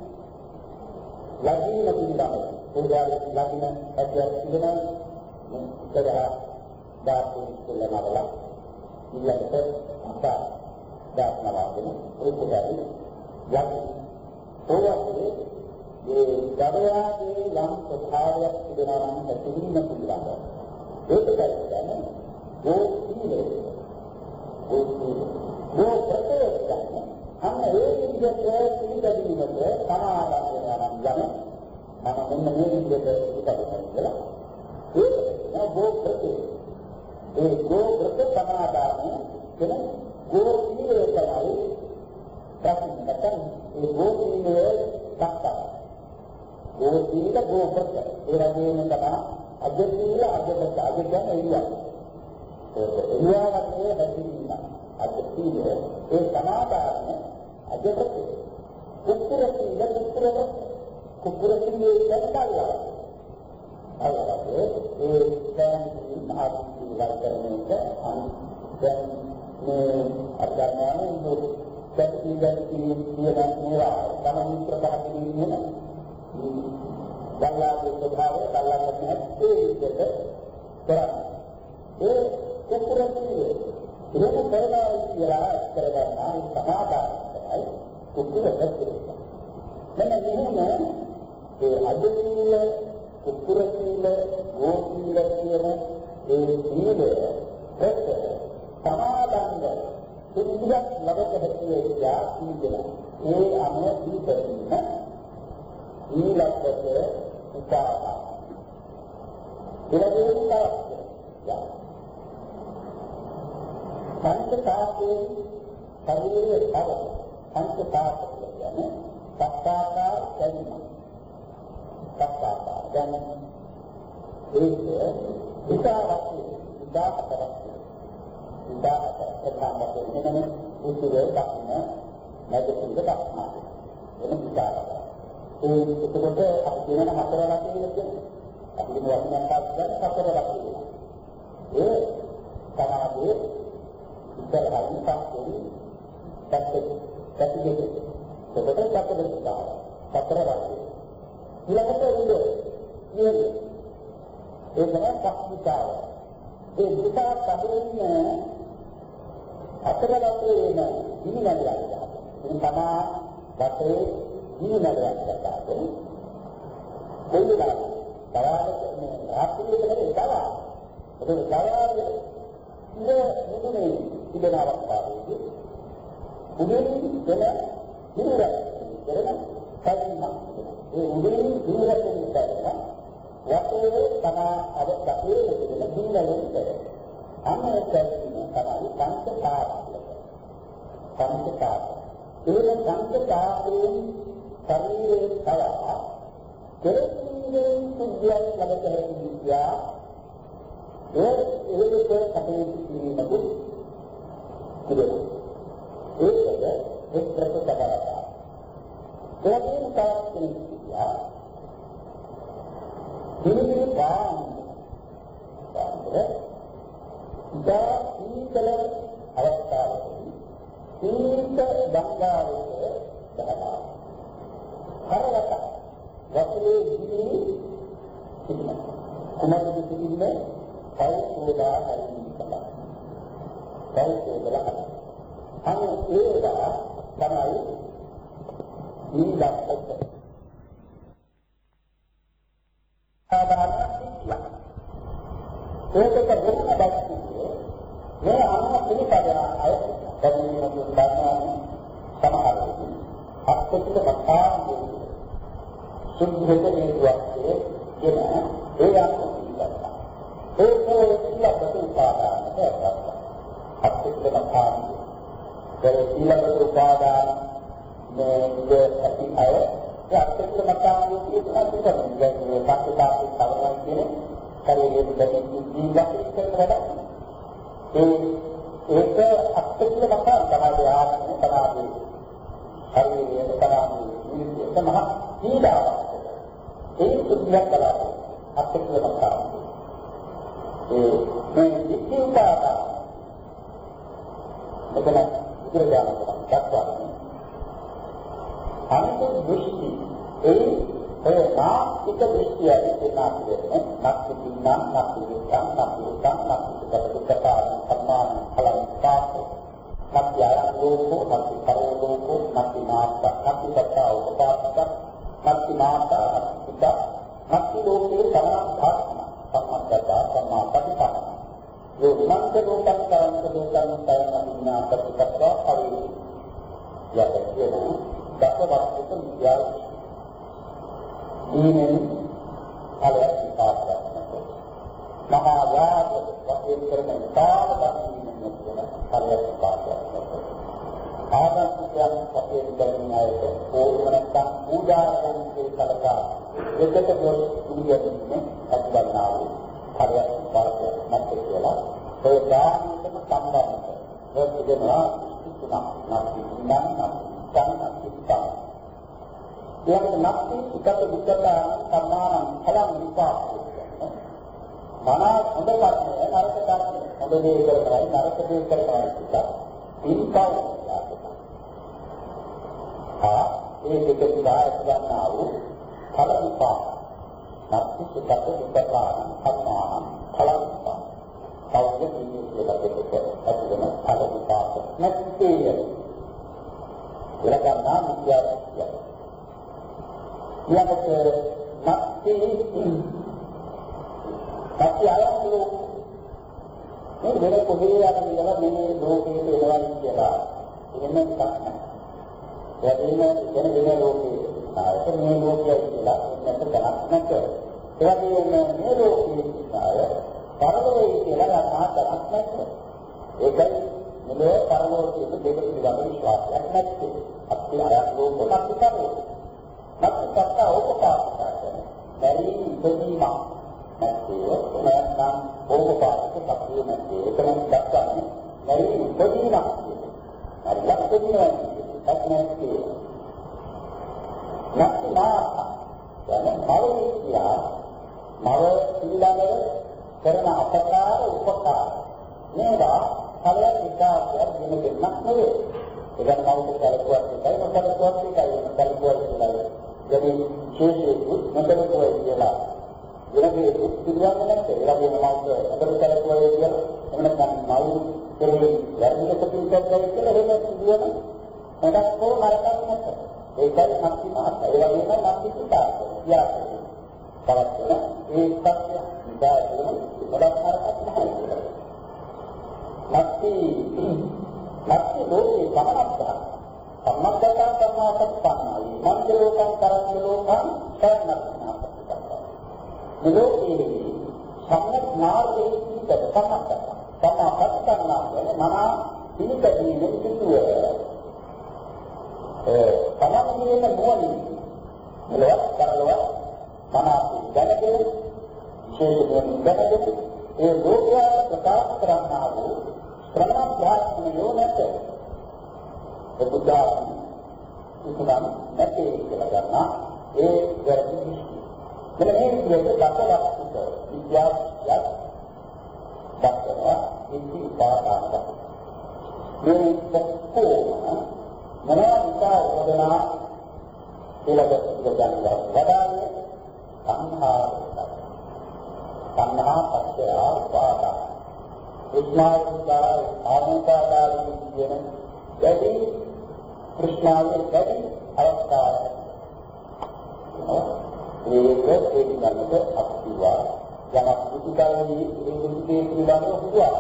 ලැබීම පිළිබඳව උදාහරණ ලැබීම ඇතුළත් ඉඳන ඉතදා දාපු කුලනවල ඊළඟට අපා දාපනවාගෙන උපකාරී යම් ඕවාගේ මේ ගවයාගේ යම් ස්වභාවයක් තිබෙනවා නම් ඇතිවීම පිළිබඳව ඒක දැක්කම ගෝසීලේ ගෝසීලේ ගෝසීලේ අන්න ඒ විදිහට පිළිගැනීමට සමාදම් වෙනවා නම් යන මම මෙන්න මේ විදිහට පිළිගන්නවා කියලා ඒක ගෝසීලේ ඒ ගෝත්‍ර සමාදානය කියන ගෝසීලය තමයි ප්‍රතිමතන් ඒ ගෝසීලයේ දක්වා ගෝසීල ගෝත්‍ර ඒ වගේම තමයි අජසීල අජපත අජගන එළිය එළියවන්නේ හැදීම අජසීල ඒ සමාදානය අජපත කුකුර සීල කුකුර කුකුර සීලයේ දක්වා අලගේ ඒ දැන් ආදී වර්තනයක දැන් මේ අධර්මයන් දුක් පැතිගත් කියන මේවා තමයි ප්‍රකාශිතී වෙන බල්ලාගේ ස්වභාවය බල්ලාගේ නැත්තේ විදිහට කරන්නේ ඒ කුකුරතියේ ඉරම කරනවා කියලා කරගන්නා සමාදානයි කුකුරතිය මෙන්න මෙහෙම ඒ අදීල කුකුරතිල ගෝසීල කියන ඒ සීලය එක්ක සමාදන්ව සිද්ධියක් ලබත හැකියා සීලය ඒ අනුව දීපදින ඊළඟට උපාදා එළදෙන තාක්ෂය පංචකාපේ ශරීරයේ බව පංචකාප කියන්නේ සත්‍යාකාර දැනීම සත්‍යාකාර දැනීම ඒක විකාරක් විකාරයක් විකාරක ප්‍රධානම වෙනම උතුරේ දක්න නැදෙන්න දක්නා වෙන විකාරක ඒ එතකොට අපි කියන හතර ලක්ෂණ කියන්නේ අපි මේ වචනයක් පාවිච්චි කරන හතර ලක්ෂණ ඒ තමයි ඉතරහයි පස්සේ පැත්තේ පැත්තේ ඒකට පැත්තේ දාලා හතර ලක්ෂණ ඊළඟට ඉන්නේ කියන්නේ ඒ තමයි සක්විතාව. ඒ විතා කබලින්නේ අතර ලක්ෂේ වෙන ඉනිනඩයක්. ඉතින් තමා වටේ ඉනිනඩයක් ගන්නවා. දෙන්නා තරාවට මේ රාත්‍රියේ කරේ තව. ඒක තරාවේ ඉර මුදුනේ ඉඳන අවස්ථාවේදී උදේ වෙන ඉරුරක් කරන කයින්ම ඒ උදේ ඉරුරක් කරන වටේ තමා අර කපේ දෙන බින්දලෙන් අමරයෙන් තමයි පංචකාර පංචකාර ඒ පංචකාරයෙන් ශරීරයේ තව කෙරෙන්නේ සුද්ධියක් ලබත හැකියා ඒ ඒකේ කපේ කිරීමතු කිරේ ඒකද එක් ප්‍රතිපදාවක් ඒකේ තාක්ෂණිකයා දිනදින පාන පාන ඉතා සීතල අවස්ථාවකදී සීත ගංගාවේ දහනවා. හරකට වතුරේ දිවි සිටින කුමරුදු සිටින්නේ පෞද්ගලිකා හරිනි තමයි. පෞද්ගලිකලා අන්න ඒවා තමයි ඊළඟට සාධාරණ සිද්ධිය. ඒකක වෙන අදක්තියේ මේ අන්න පිළිපදන අය දැනීම දුන්නාම සමහරවිට අත්‍යන්ත මතාන්ගේ සුද්ධිතේ වස්තුවේ කියන ඒ අත්‍යන්ත ඒකේ ඉලක්ක උපාදානට අත්‍යන්ත මතාන්ගේ ඒ ඉලක්ක උපාදාන මේ ඇති අය අත්‍යන්ත මතාන්ගේ කියන මේ පස්සේ තවරන් කියන කරියේ දෙකකින් දීලා කරනවා. ඒ ඒක අත්‍යන්ත මතාන් තමයි ආත්මය තමයි හරියට තමයි මේ සමහ දීලා ඒ සුද්ධියක් කළා අත්‍යන්ත මතාන් ඒ මේ විචින්තාව මෙතන ඉතිරියන දක්වනවා. අන්ත දෘෂ්ටි ඒ ඒ නාස්තික දෘෂ්ටිය ඉතිනා කියන්නේ නැත්නම් පින්නම් නැත්නම් නැත්නම් නැත්නම් සම්මාන කලින් පාස් නැත්නම් ලෝකෝ නැත්නම් පරලෝකෝ නැත්නම් මාත්ත නැත්නම් උපපාදක නැත්නම් මාත්ත නැත්නම් නැත්නම් ලෝකේ සමාධාත්ම සම්මතතා සම්මාපටිපන්න ඒ මන්ත රූපං කරන්ත දෝතං තයන්නා ප්‍රතිපත්වා පරිදි යකේන දසවස්තුක විද්‍යාව දීනෙන් කලයක් විපාකයක් මහා යාග වශයෙන් කරන විපාක දක්වීමෙන් කියන කලයක් විපාකයක් ආගන්තුකයන් වශයෙන් කරන අයට ඕනනම් පූජා කරන කලකා එකට ගොස් ඉන්දියන්නේ අත්වන්නා වූ කලයක් විපාකයක් නැත් කියලා ඒ දානකම සම්බන්ධ ඒ දෙනවා තුනක් නැති නම් සංකප්පිතා එයාට නැති සුඛත දුක්ඛත සම්මාන ඵලං විපාක මනා හොඳ කර්මය නරක කර්මය හොඳ දේ කරනවා නරක දේ කරනවා කියලා ඉන්පව් ආ ඒ දෙක දිහා ගන්නා වූ ඵල විපාක නැති සුඛත දුක්ඛත සම්මාන ඵලං විපාක කවුද මේ කියලා දෙක ඇතුළම ඵල විපාක නැති ඉලක්කනා විද්‍යාවක්ය. ඊළඟට නැති නැති අයතු මේ වෙන කොහේ යන ඉඳලා මේ ලෝකයේ ඉඳලා කියලා ඉන්නේ නැහැ. එදින වෙන වෙන ලෝකයේ ආයත මේ ලෝකයේ කියලා නැත්නම් ගණන් නැත. ඒ වගේම මේ ලෝකයේ ආය පරලෝකයේ කියලා ගණන් නැත. ඒකයි මෙලොව පරලෝකයේ දෙක පිළිබඳ විශ්වාසයක් නැත්තේ. අපි ආයතෝක නැති කරේ. නැත්නම් ඕකපාතක බැරි ඉදීම නැත්තේ නැත්නම් ඕකපාතක කප්පිය නැත්තේ එතන දක්වන්නේ බැරි ඉදීම. හරි ලක්ෂණය නැත්නම් නැත්නම් මවවිද්‍යා මව ඊළඟ කරන අපකාර උපකාර මේවා කලින් විකාශයක් වෙන දෙන්නක් නෙවෙයි. ඒක කවුරුත් කලකුවක් එකයි මොකක්වත් එකයි කලකුවක් එකයි. jadi ජීවිතේ මොකදකෝ කියලා. ඉරගේ පිළිවන්න නැත්නම් ඒ වගේම මාත් අතර කලකුවක් කියලා එන්නත් මව් කෙරෙහි වැඩිලක පිළිපැද්දා කියලා එහෙම කියනවා. මඩක් හෝ මරකක් නැත්නම් ඒකයි නැති මාත් ඒ වගේම නැති පිටා යා කරත් ඒ සත්‍ය ඉදාගෙන මඩක් මරකක් නැහැ. නැති නැති ලෝකේ සමනක්තා සම්මතතා සම්මාපත්තනයි මන්දලෝකං කරන්දලෝකං සයනක්නා ප්‍රතිපත්තා මේ ලෝකයේ සම්මත මාර්ගයේ පිට සම්මතතා සම්මාපත්තනා කියන මනා පිළිපැදීමේ පිටුව ඒ සමන්විත නුවණින් මෙලොව කරලව මනා දැනගෙන විශේෂයෙන් දැනගෙන ඒ ලෝකයා ප්‍රකාශ කරන්නා වූ ශ්‍රමණාභ්‍යාසය නැත. ඒ බුද්ධාගම ඉස්ලාම නැති කියලා ගන්නා ඒ වැරදි දෘෂ්ටි. මෙන්න මේ විදිහට දක්වලා විද්‍යාවක් දක්වනවා. ඉති උපාදානද මේ කොහොම මොනවා නිසා උපදනා කියලා කියනවා වදාන්නේ සංහාර සංහා පත්‍ය උපාදාන විඥානිකා ආනන්දකාරී කියන වැඩි කෘෂ්ණාවේ වැඩි අවස්ථාව ඒක ඒක ගන්නට අක්තිවා යමක් පිටිකල්ලි ඒ දුකේ කියනවා හුවා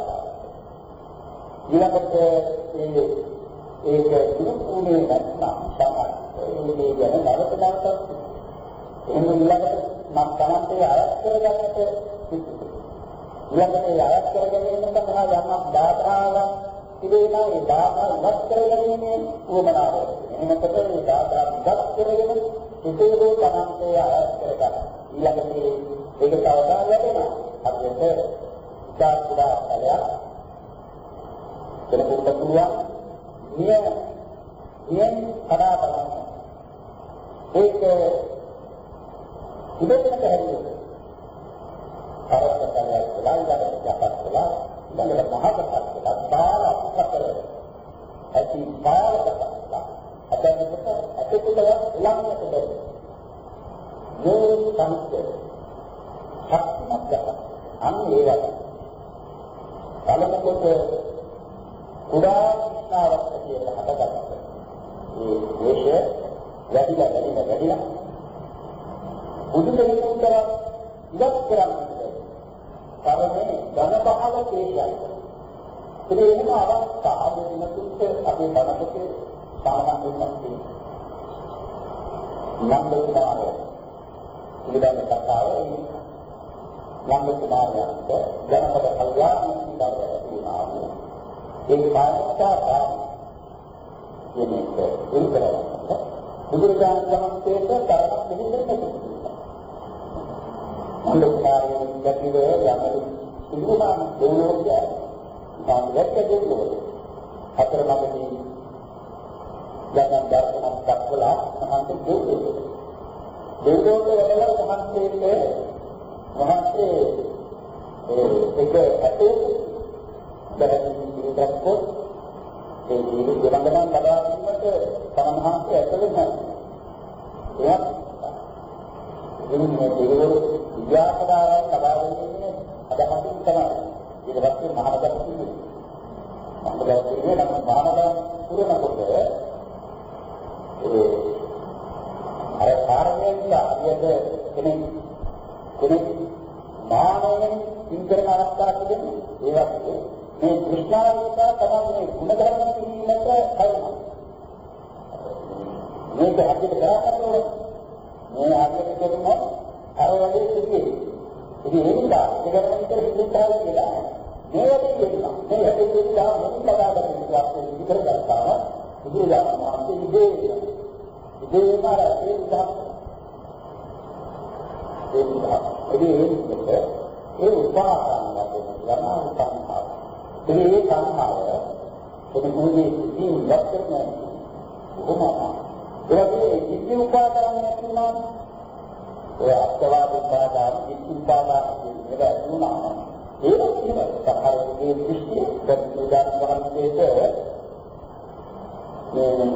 ඊළඟට ඒ ඒක දුක්ුනේ නැත්නම් තමයි මේ ගැන නැවත නැවත එහෙම ඊළඟට මම තමන්ට අයත් කරගන්නට ඊළඟට ඒ අයත් කරගැනීම සඳහා යමක් බාධාවක් තිබෙනවා ඒ බාධා ඉවත් කරගැනීමේ උවමනාව එහෙමකට ඒ බාධා ඉවත් කරගෙන සිතේදෝ තමන්ට අයත් කරගන්න ඊළඟට ඒක තවදා ලැබෙනවා අපිට ඉස්සරහට බලයක් කෙනෙකුට පුළුවන් නිය නියම කඩා බලන්න ඒක ඉබේට හැදෙන්නේ කරත්තකලයි ලයිවකට යපත්ලා ඊළඟට මහකටලා බාල අපකල ඇති බාලකටලා අතනකට අතේකල ළඟට දෙන්න මේ සම්පේ හත්මත් අන්න ඒවා බලනකොට කුඩා විස්තරයක් කියලා හදගත්තා මේ දේශය වැඩිලා වැඩිලා වැඩිලා බුදු කෙනෙකුට ඉවත් කරන්නේ කරන්නේ ධන බහල කේශයයි. ඒ වෙනම අවස්ථා දෙන්නතුත් අපේ බණකේ සාමාන්‍යයෙන් තියෙනවා. නම් දෙන්නාරේ ඉඳන් කතාව නම් දෙන්නාරයන්ට ජනපද කල්යාණ මිත්‍රව තියෙනවා. ඒ පාස්තා කියන්නේ ඉන්තරනවා. බුදුරජාණන් වහන්සේට තරමක් දෙන්නේ අන්දකාරයෙන් ගැටිවේ යමු සිදුවන දෙවියෝය සාමයක් දෙවියෝය අතරමඟදී යම් දර්ශනක් දක්වලා මහන්සි දෙවියෝය දෙවියෝය වල මහන්සියේ මහන්සියේ ඒක ඇතේ දැනෙන ඉස්සරහට ඒ ජීවිත ගමන ලබා ගැනීමට සමහන්සිය ඇතුළේ නැහැ එයක් ඉන්නේ දෙවියෝ විද්‍යාපදායන් ලබා ගැනීමේ අදහසින් තමයි. ඊට පස්සේ මහානගර කියන්නේ. මහානගර කියන්නේ නම් මහානගර පුරනකොට ඒ අර කාර්යයෙන් ආදියද කෙනෙක් කෙනෙක් මානවයෙන් ඉන්ද්‍රන අවස්ථා තිබෙන්නේ. ඒ වගේ මේ කෘෂ්ණාවතා තමයි ගුණධර්ම පිළිමත හරිනවා. මේක අපිට කරන්නේ මේ ආදියට කියනවා අර වගේ සිද්ධිය. ඉතින් ඒ නිසා ඒකම විතර හිතුවා කියලා මේ වගේ කියනවා. මේ හැටි කියලා මොකද ලබා ගන්න කියලා විතර ගන්නවා. බුදුරජාණන් වහන්සේ ඉදේ ඉදේ මාර ඒ නිසා ඒ නිසා ඒ ඒ උපාදාන වශයෙන් යනවා සංඛාර. ඒ සංඛාර කොහොමදී ඉතින් ලක්ෂණ කොහොමද? ඒකේ ඉති උපාදාන නැතිනම් ඒ අත්වාදී පාදාන ඉති උපාදාන කියන තුනම ඒක තමයි සහාරයේ දෘෂ්ටි ප්‍රතිදාන වහන්සේට මේ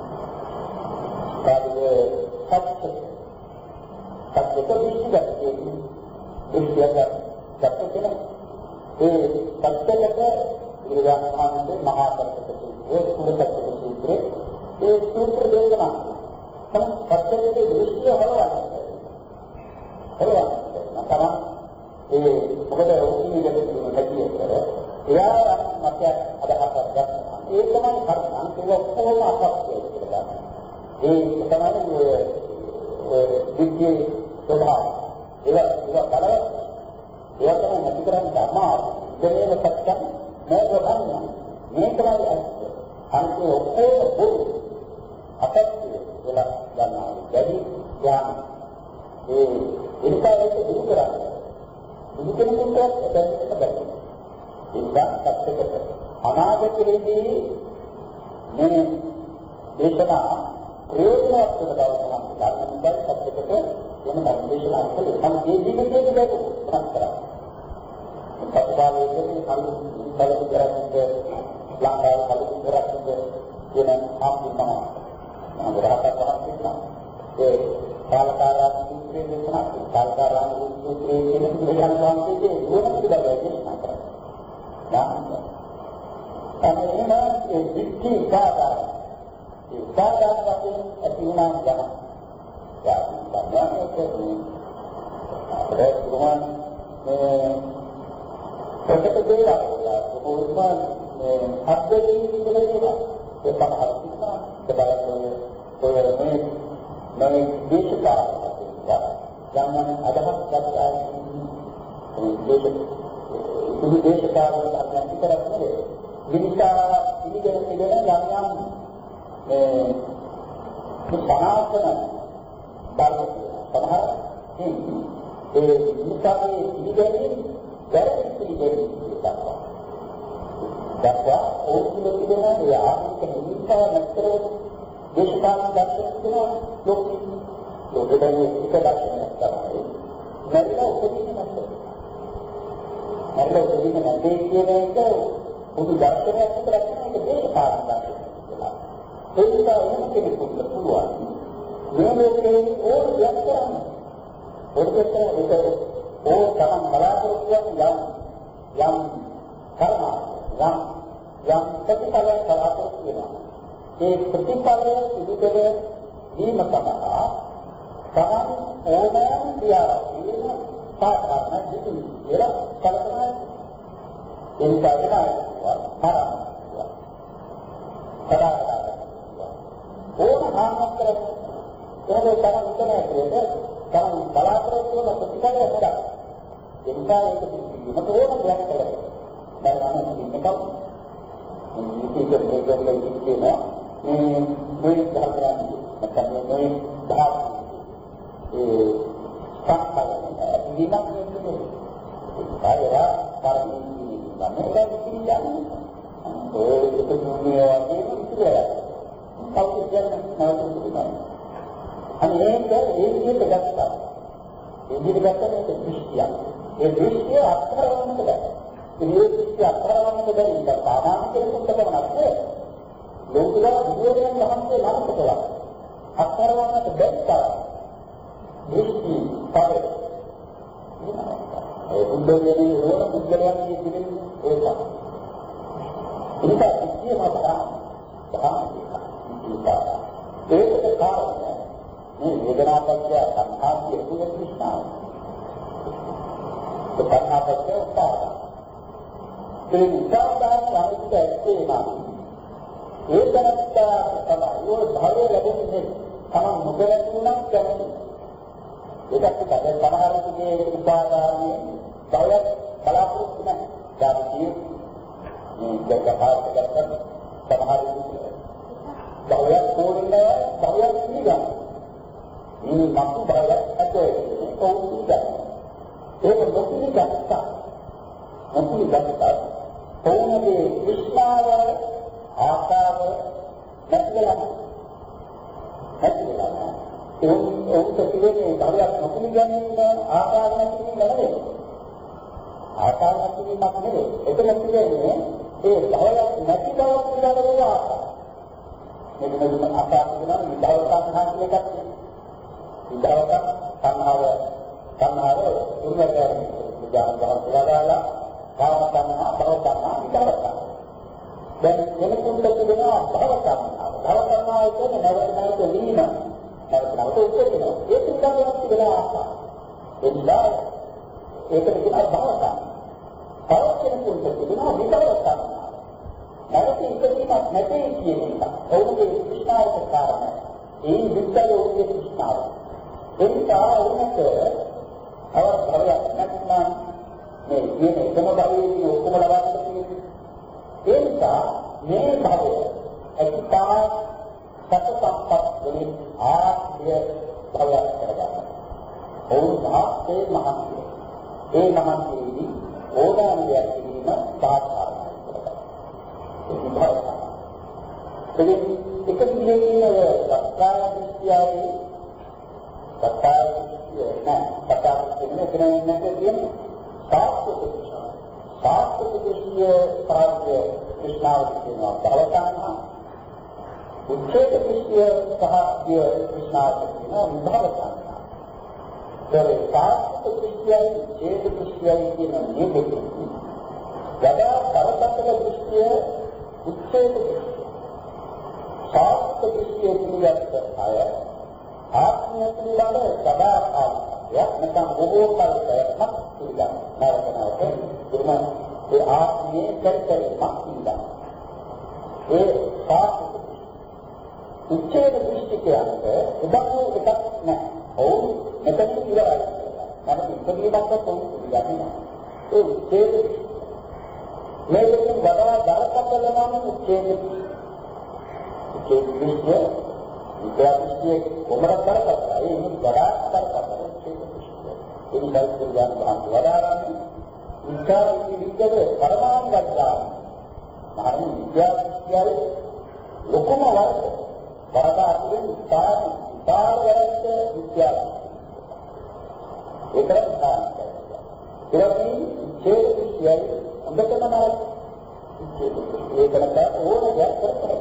කාර්යයේ සත්‍ය සත්‍ය දෘෂ්ටිගත දෘෂ්ටියක් සත්‍යකන ඒ සත්‍යකට ඉරියාන්තේ මහා සත්‍යක ඒ සුරතක සූත්‍රයේ ඒ සූත්‍ර දෙකම තමයි සත්‍යයේ දෘෂ්ටිය හලවන්නේ. හලවන්නේ. නැත්නම් ඒ මොකද රෝගී දෙකේ හැටියට එයා මත අදහසක් ගන්නවා. ඒ තමයි හරිනම් ඒක කොහොම අපස්සෙ කියලා ගන්න. ඒ තමයි ඒ විද්‍යාවේ ස්වභාවය. ඒක ඒක බලවත් ඒක තමයි නැති කරන්නේ අමාරු. දෙන්නේ සත්‍යම් මේක ගන්න. මේ තමයි ඇත්ත. අන්තිම ඔක්කොම පොදු අපස්සෙ වෙලා ගන්නවා. වැඩි ඥාන ඒ ඉන්සාරයට දුරු කරන්නේ. දුරු කෙනෙකුට දැනෙන්න බැහැ. ඒක සත්‍යකට අනාගතයේදී මේ දේශනා ප්‍රයෝජනවත් වෙන බව තමයි ධර්මයෙන් සත්‍යකට වෙන දේශනා කළේ. නම් මේ ජීවිතයේ දෙක සංස්කාර. පසුකාලයේදී කලින් කලින් ලංකාවේ කලින් කරන්නේ කියන ආත්මය මම රහතක් වහන්සේ ඒ කාලකාරා සූත්‍රයේ දේශනා කාලකාරා සූත්‍රයේ කියන විදිහට වහන්සේගේ ගුණ පිළිබඳව දේශනා කරා. අනේ ඒ විච්චි කාදා ඒ කාදා වශයෙන් අතිුණා යන යාති සම්මානයේ අපේ ගුණ මේ ප්‍රකට දේවා කොහොමද මේ අද්දේ ඉඳලා ඒ පහළ තිබුණා ඒ බලන්නේ ඔය මේ මේ දේශකාරකම් යම් අදහස් ගන්නවා මේ ඉතිරි දේශකාරකම් ගන්න විතරක් නෙවෙයි විනිසා පිළිගෙන පිළිගෙන යම් යම් මේ සමාපන බල සමහර ඒ විනිසාවේ පිළිගෙන වැරදි පිළිගෙන ඉන්නවා දැක්වා ඕකෙ තිබෙන ඒ ආර්ථික නිමිතා නැතර දේශපාලන දර්ශන ලෝක ලෝකයේ එක දර්ශනයක් තමයි නැරිලා උපදින නැත්නම් නැරිලා උපදින නැtei කියන එක පොදු දර්ශනයක් විතරක් නෙවෙයි ඒක දේශපාලන දර්ශනයක්. ඒ නිසා එහෙම කෙනෙකුට පුළුවන් මේ ලෝකයේ ඕන දෙයක් කරන්න. ඔතකොට ඒක ඕන තරම් බලාපොරොත්තු වෙන යම් යම් කර්ම යම් යම් ප්‍රතිඵල බලාපොරොත්තු වෙනවා. ඒ ප්‍රතිඵලය ඉදිකර දීම සඳහා තමන් ඕනෑම ක්‍රියාවක් වෙන සාධාරණ දෙයක් කියලා කල්පනා කරනවා. ඒ නිසා හරම සදාකාලික ඕන හාමක් කරලා ඒ තමන් උත්තරය දෙන්න තමන් බලාපොරොත්තු වෙන ප්‍රතිඵලය හොදා. ඒ නිසා ඒක පිළිගන්න ඕන දෙයක් කරලා දැන් මම මේක මේක මේක කියනවා මේ මේ ධර්මයන් නැත්නම් මේ ධර්ම ඒ සම්පන්න විමක් නෙමෙයි ඒකලා පරිණිති තමයි කියන්නේ ඒ තුන්වෙනි වගේ කවුද කියන්නේ නවතුනවා අනේක ඒ විදිහට ගත්තා ඒ විදිහට ගත්තා ඒක දෘෂ්ටියක් ඒ දෘෂ්ටිය අත්හරවන්නට බෑ ඒ දෘෂ්ටිය අත්හරවන්නට බැරි නිසා සාමාන්‍ය කෙනෙකුට තමයි ලෝකලා විද්‍යාවෙන් මහන්සිය නම් කළා. අත්තරවන්නට බැත්තා. දෘෂ්ටි පරේ. ඒ බුද්ධෝදයේ ඕන පුද්ගලයන්ගේ පිළිම ඒක. ඒක කිසිම මාතෘකාවක්. ඒකේ කාරණය මේ වේදනාපත්‍ය සංඛාතිය කියන විස්තාරය. ඒ සංඛාපත්‍ය උත්පාද. ඒ විස්තාරය සාහිත්‍යයේ ඒ දැනත්තා තමයි ඒ භාවය ලැබෙන්නේ තමන් නොදැනුණක් කැමති. ඒකත් තමයි සමහරවිටගේ උපාදානයේ බයක් බලාපොරොත්තු නැහැ. ධර්මයේ මේ දෙකපාරක් ගත්තත් සමහර විට බයක් ඕනේ බයක් නිගා. මේ මතු බයක් ඇතේ කොහොමද? ඒක නොකිය ගත්තා. නොකිය ගත්තා. කොහොමද විශ්වාසය ආකාර නැතිලා නැතිලා ඒ ඒ කියන්නේ ධර්මයක් නොකිය ගැනීම ආකාර නැතිවීම නෙවෙයි ආකාර නැතිවීමක් නෙවෙයි එතන කියන්නේ ඒ ධර්මයක් නැති බව පිළිබඳව ආකාර මේක නෙවෙයි ආකාර කියනවා විදව සංහාර කියන එකක් විදව සංහාර සංහාර උන්නතර විදාන ගහලා කාම සංහාර භව සංහාර විදව සංහාර dan kemudian kita bahkan bahkan itu menawarkan itu lima kalau itu itu itu kan yang tidak apa tidak itu kita bahkan kalau kemudian kita bahkan nanti itu kita nanti kita kalau kita sekarang ini bisa jadi kita ini kalau kita awal saya nanti nih ini kemudian ini kemudian ඒ නිසා මේ භවය අතිපා සතපත් වලින් ආර්ය භවයක් කරගන්නවා. ඕනහා ඒ මහන්සිය. ඒ මහන්සියදී ඕනෑම දෙයක් කිරීම සාධාරණයි කරගන්නවා. ඒක භවය. ඒ එක දිනේ සත්‍යාව දෘෂ්ටියයි සත්‍යාව දෘෂ්ටිය නෑ සත්‍යාව කියන්නේ කියන්නේ සාස්ත්‍ව දෘෂ්ටිය. සාස්ත්‍ව දෘෂ්ටිය සාධ්‍ය කෘෂ්ණාව කියනවා භවතණ්හා. උච්ඡේද දෘෂ්ටිය සාධ්‍ය කෘෂ්ණාව කියනවා විභවතණ්හා. ඒ සාස්ත්‍ව දෘෂ්ටියයි උච්ඡේද දෘෂ්ටියයි කියන මේ දෙකෙන් යදා කරකටල දෘෂ්ටිය උච්ඡේද දෘෂ්ටිය සාස්ත්‍ව දෘෂ්ටිය පිළිගත් අය ආත්මය පිළිබඳ සදාකාලිකයක් නැත්නම් බොහෝ කාලයක්ම පිළිගන්න. නැවතනවත දුර්ම ඒ ආත්මයේ කල්පනයක් පිළිගන්න. ඒ සාස්ත්‍ව උච්ඡේද දෘෂ්ටි කියන්නේ උදක්ව එකක් නැහැ. ඔව් මෙතන ඉවරයි. නැත්නම් ඉතිරියක්වත් ඔව් පිළිගන්නේ නැහැ. ඒ උච්ඡේද මේකෙන් වඩා දරකටල නම් උච්ඡේද උච්ඡේද දෘෂ්ටිය විද්‍යාදෘෂ්ටියේ කොමරක් කරකටලා ඒ වඩා කරකටලා උච්ඡේද දෘෂ්ටිය. ඒ නිසා කියන වදාරන්නේ විචාර විද්‍යාවේ පරමාර්ථ ගන්නවා. මහණෙනි විද්‍යාදෘෂ්ටියයි ලොකුම වර්ග වරද අතින් ස්ථාන ස්ථානවලට විද්‍යාව. ඒකත් ස්ථානයි. ඒකයි උච්ඡේද දෘෂ්ටියයි අන්දකම නැහැ. ඒකකට ඕන දෙයක් කරන්නේ.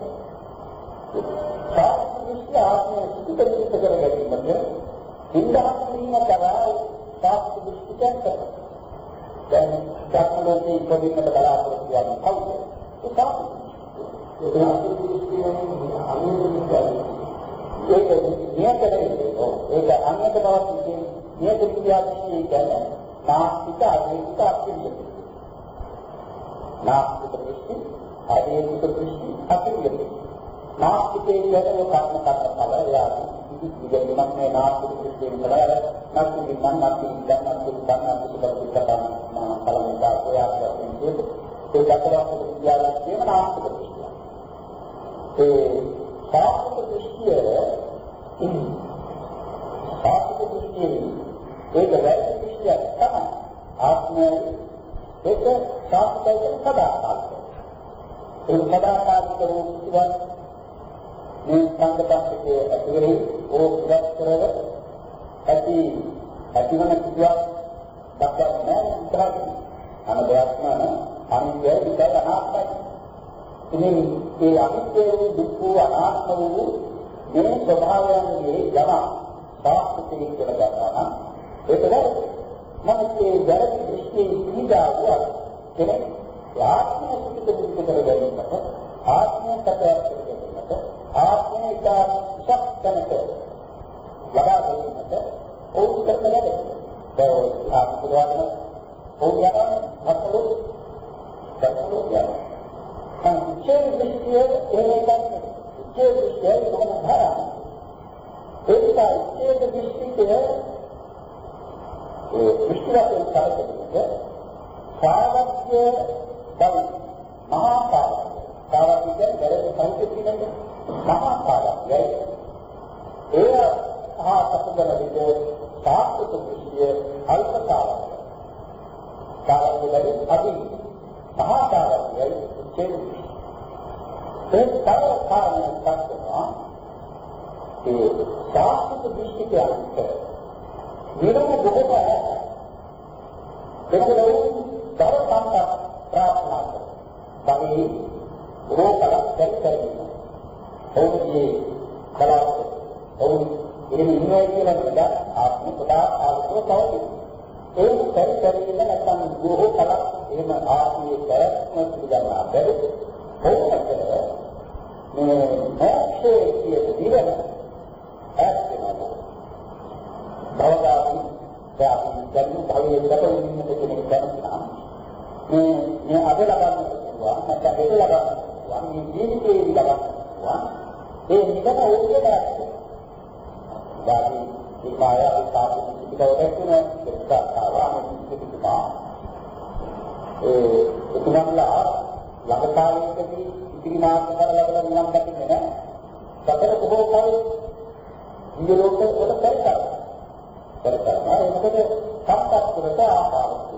සාස්ත්‍ව ආත්මය පිටිපිට කර ගැනීමට ඉන්දහස් වීම කරා සාස්ත්‍ව දෘෂ්ටි කරනවා. දැන් ධර්මයේ ඉපදීමට බලාපොරොත්තු වන කවුද? ඒ සාස්ත්‍ව දෘෂ්ටි. ඒ දෘෂ්ටියෙන් අනුමුදයි. ඒක නියතනේ. ඒක අන්‍යත බවක් කියන්නේ නියත විද්‍යාවේ කියන්නේ නාස්තික අධික අත්‍යන්ත. නාස්තික දෘෂ්ටි, අධික දෘෂ්ටි, අත්‍යන්ත. නාස්තිකේ කියන්නේ කර්ම කර්ම ඵල යාදී ඉතිරිමත් මේ නාස්තික දෘෂ්ටියෙන් කරලා නැත්නම් මන් නැති ඉඳන් නැති ගන්න සුබ සුබතම පළමුදා ඔයාලා කියන්නේ ඒ දතරක් විද්‍යාවක් කියන නාස්තික දෘෂ්ටිය. ඒ සාස්ත්‍ව දෘෂ්ටිය සාස්ත්‍ව දෘෂ්ටිය ඒක වැරදි දෘෂ්ටියක් තමයි. ආත්මය ඒක සාස්ත්‍වයෙන් සදාකාලික. ඒ සදාකාලික රූපිතවත් මේ සංකප්පකයේ ඇතිවෙයි ඕක්වත් කරව ඇති ඇතිවන කිසියක් දක්වන්නේ නැහැ. අනදයක්ම අනිත්‍ය විදය අනාත්මයි. ඉතින් මේ අනිත්‍ය දුක්ඛ අනාත්ම වූ මේ ස්වභාවයන්ගේ යම සාස්ත්‍වික කියලා ගන්නවා නම් ඒක වැරදි. නමුත් ඒ වැරදි දෘෂ්ටියේ පිළිගාවුවා කෙනෙක් ආත්මය සුඛිත කර ගැනීමට ආත්මය සත්‍යයක් කර ගැනීමට ආත්මය ඉතා සත්‍යනක ලබා ගැනීමට ඕක කරන ලැබෙන. ඒ ආත්මවලන ඕක යන අත්ලු සත්‍යලු යන. සංචේ දෘෂ්ටියේ එහෙමයි. ඒ දෘෂ්ටියේ කොහොමද හරහා ඒක ඒ දෘෂ්ටියේ ඒ දෘෂ්ටියෙන් කාර්යකරන්නේ සාවත්‍ය බව මහා කාර්ය. සාවත්‍ය කියන්නේ සංකේතිකන්නේ මහා කාර්යය. ඒ මහා සත්‍යන විදිහේ සාත්‍ය දෘෂ්ටිය අල්ප කාර්යය. කාර්යවලින් අදි මහා කාර්යය කියන්නේ ඒ කාර්ය කාර්යයක් කරනවා. ඒ සාස්ත්‍ව දෘෂ්ටි කියන්නේ විරම බොහෝ අය ඒකලෝ දරසන්ත ප්‍රාර්ථනා කරනවා. බණී බොහෝ කලක් කරනවා. ඔවුන්ගේ කලාව ඔවුන් ඉතින් ඉන්නේ කියලා නේද ආත්ම පුදා ආත්ම තවති. ඒ පරිපරිණ නැත්නම් බොහෝ කලක් එහෙම ආත්මයේ කරත්ම පිළිගන්නා බැරි ඔවුන්ට මේ මොක්ෂයේ කියන දිවන ඇත්තම බවදාපි දැන් දැන් භවයේ ගතවෙන්න කෙනෙක් ගන්නවා මේ මේ අද ලබන්න පුළුවන් නැත්නම් ඒක ලබන්න පුළුවන් මේ ජීවිතේ ලබන්න පුළුවන් ඒ නිකන් ඕකේ නැහැ වාදී විපාය විපාක පිටවදකින දෙක්කාවාම පිටිපා ඒ උතුම්ලා ලබකාලයකදී ඉතිරි මාර්ග කරලා නිවන් දකින්නේ නැහැ සතර බොහෝ කාලෙ ඉන්දිය ලෝකේ කොට කරලා කරලා ඒකද සම්පත්තියට ආපාරයි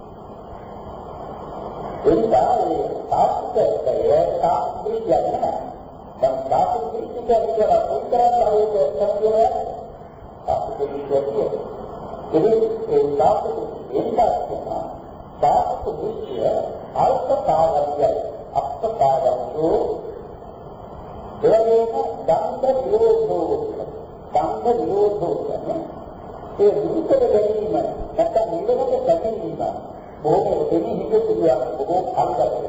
එනිසා ඒ සාස්ත්‍රයේ සාස්ත්‍රිය කියන්නේ දැන් සාස්ත්‍රිය කියන්නේ උත්තරාවේ සත්‍යය සාස්ත්‍රිය කියන්නේ ඒ සාස්ත්‍රිය එනිසා සාපේක්ෂ දෘෂ්ටිය අල්පකාරයයි අප්‍රකාරයෝ එවැගේම දන්ද විරෝධෝ දන්ද විරෝධෝ කියන්නේ ඒ විතර ගැනීම නැත්නම් නිවනට පැමිණීම බොහෝ දෙවි හිත පිළිවන් බොහෝ කල්ගතය.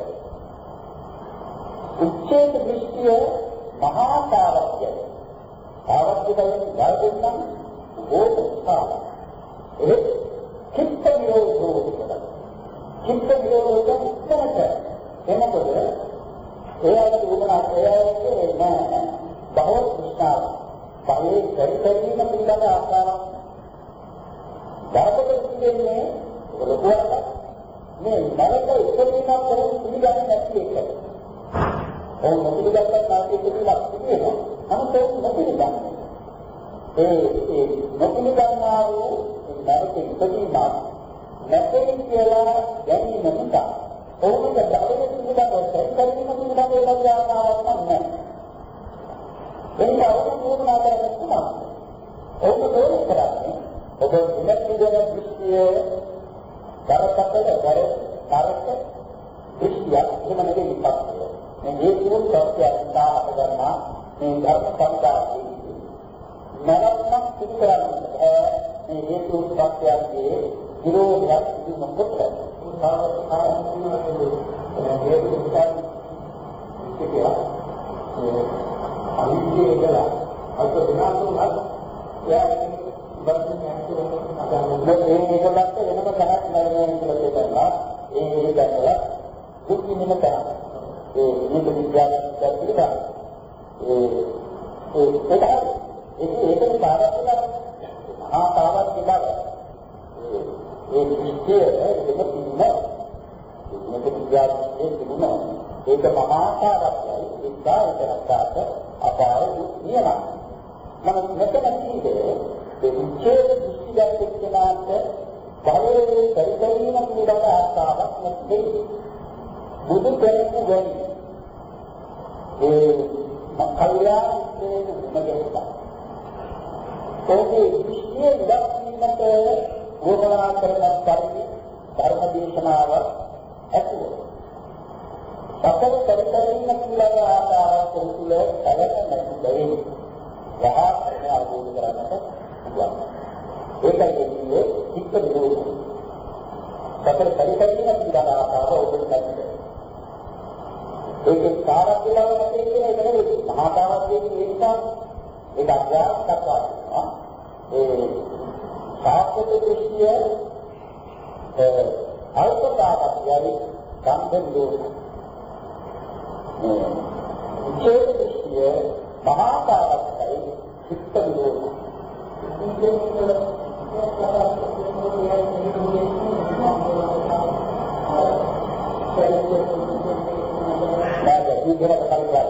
උච්ඡේද දෘෂ්ටිය මහා කාර්යය. ආවර්තිතයෙන් වර්ධින්නම් බොහෝ ඒ චිත්ත විරෝධෝ කියනවා. චිත්ත විරෝධෝ උත්තරක එනකොට ඒ අයට උගනා ඒ අයට නෑ බහුව දෘෂ්ටාව. පහේ පරිපරිණ පිළිබඳ ආකාරයක් දායක කියන්නේ ලොකුවට මේ නරක ඉපදීමක් කරන පිළිගන්නේ නැති එක. ඔව් නොපිළිගන්නත් නැති පිළිලක් තියෙනවා. නමුත් ඒක නොපිළිගන්නේ. ඒ ඒ නොපිළිගන්නා වූ නරක ඉපදීමක් නැtei කියලා ගැනීම නිසා ඔවුන්ට ධර්මයේ පිළිබඳව සැකසීම පිළිබඳව ලබාවක් නැහැ. එනිසා ඔවුන් උවමනා කරගන්න පුළුවන්. ඔවුන් දෝෂ කරන්නේ ඔබ විමර්ශන දෘෂ්ටියේ කරකටද කර කරක දෘෂ්ටියක් එහෙම නෙවෙයි විපස්සය. මේ හේතුන් සත්‍යයන් දාප ගන්නා මේ ධර්ම සම්දායයි. මනසක් පිළිකරන්නේ මේ හේතුන් සත්‍යයන්ගේ විරෝධයක් ඉදිරියට අවිද්‍යාව අල්ප විනාශයක් යා මේ මේකලත් වෙනම තැනක් නැහැ කියලා කියනවා. ඒ දැනල දුක් විඳින තැන. ඒ මේක විද්‍යාවෙන් දැක්කද? ඒ ඒ ඒක ඒකේ පාරක් ආ පාරක් කියලා. ඒ විද්‍යාව ඒක තියෙනවා. මේක විද්‍යාවෙන් තිබුණා. ඒක මහා පාරක්යි. ඒක ආයතනකට අපාර නියම. මම මෙතන කියන්නේ ඒ උච්චේද දෘෂ්ටිගත එක්කනාට බලයේ පරිපරිණ පිළිබඳ ආසාවක් නැති බුදු කෙනෙකු වෙයි. ඒ මකල්යාගේ මගෙන්න. ඒකේ දෘෂ්ටියේ දක්ෂිනට වුණා කරන පරිදි ධර්ම දේශනාව ඇතුළු. සතර පරිපරිණ පිළිබඳ ආසාවක් තුළ කලක නැති දෙවි. වහා කරන අවබෝධ කරගන්නට ඒකයි කියන්නේ චිත්ත විරෝධය. සතර පරිපරිණ පිළිබඳ ආකාර ඔබට දැනෙන්නේ. ඒකේ කාරක් කියලා නැති කියන එක නෙවෙයි. මහා කාරක් කියන්නේ ඒක ඒක අධ්‍යාත්මයක් වගේ. ඒ සාස්ත්‍ව දෘෂ්ටිය ඒ අල්පතාවයයි සම්බන්ධ විරෝධය. උච්චේත දෘෂ්ටිය මහා කාරක්යි චිත්ත විරෝධය. විග්‍රහ කරනවා.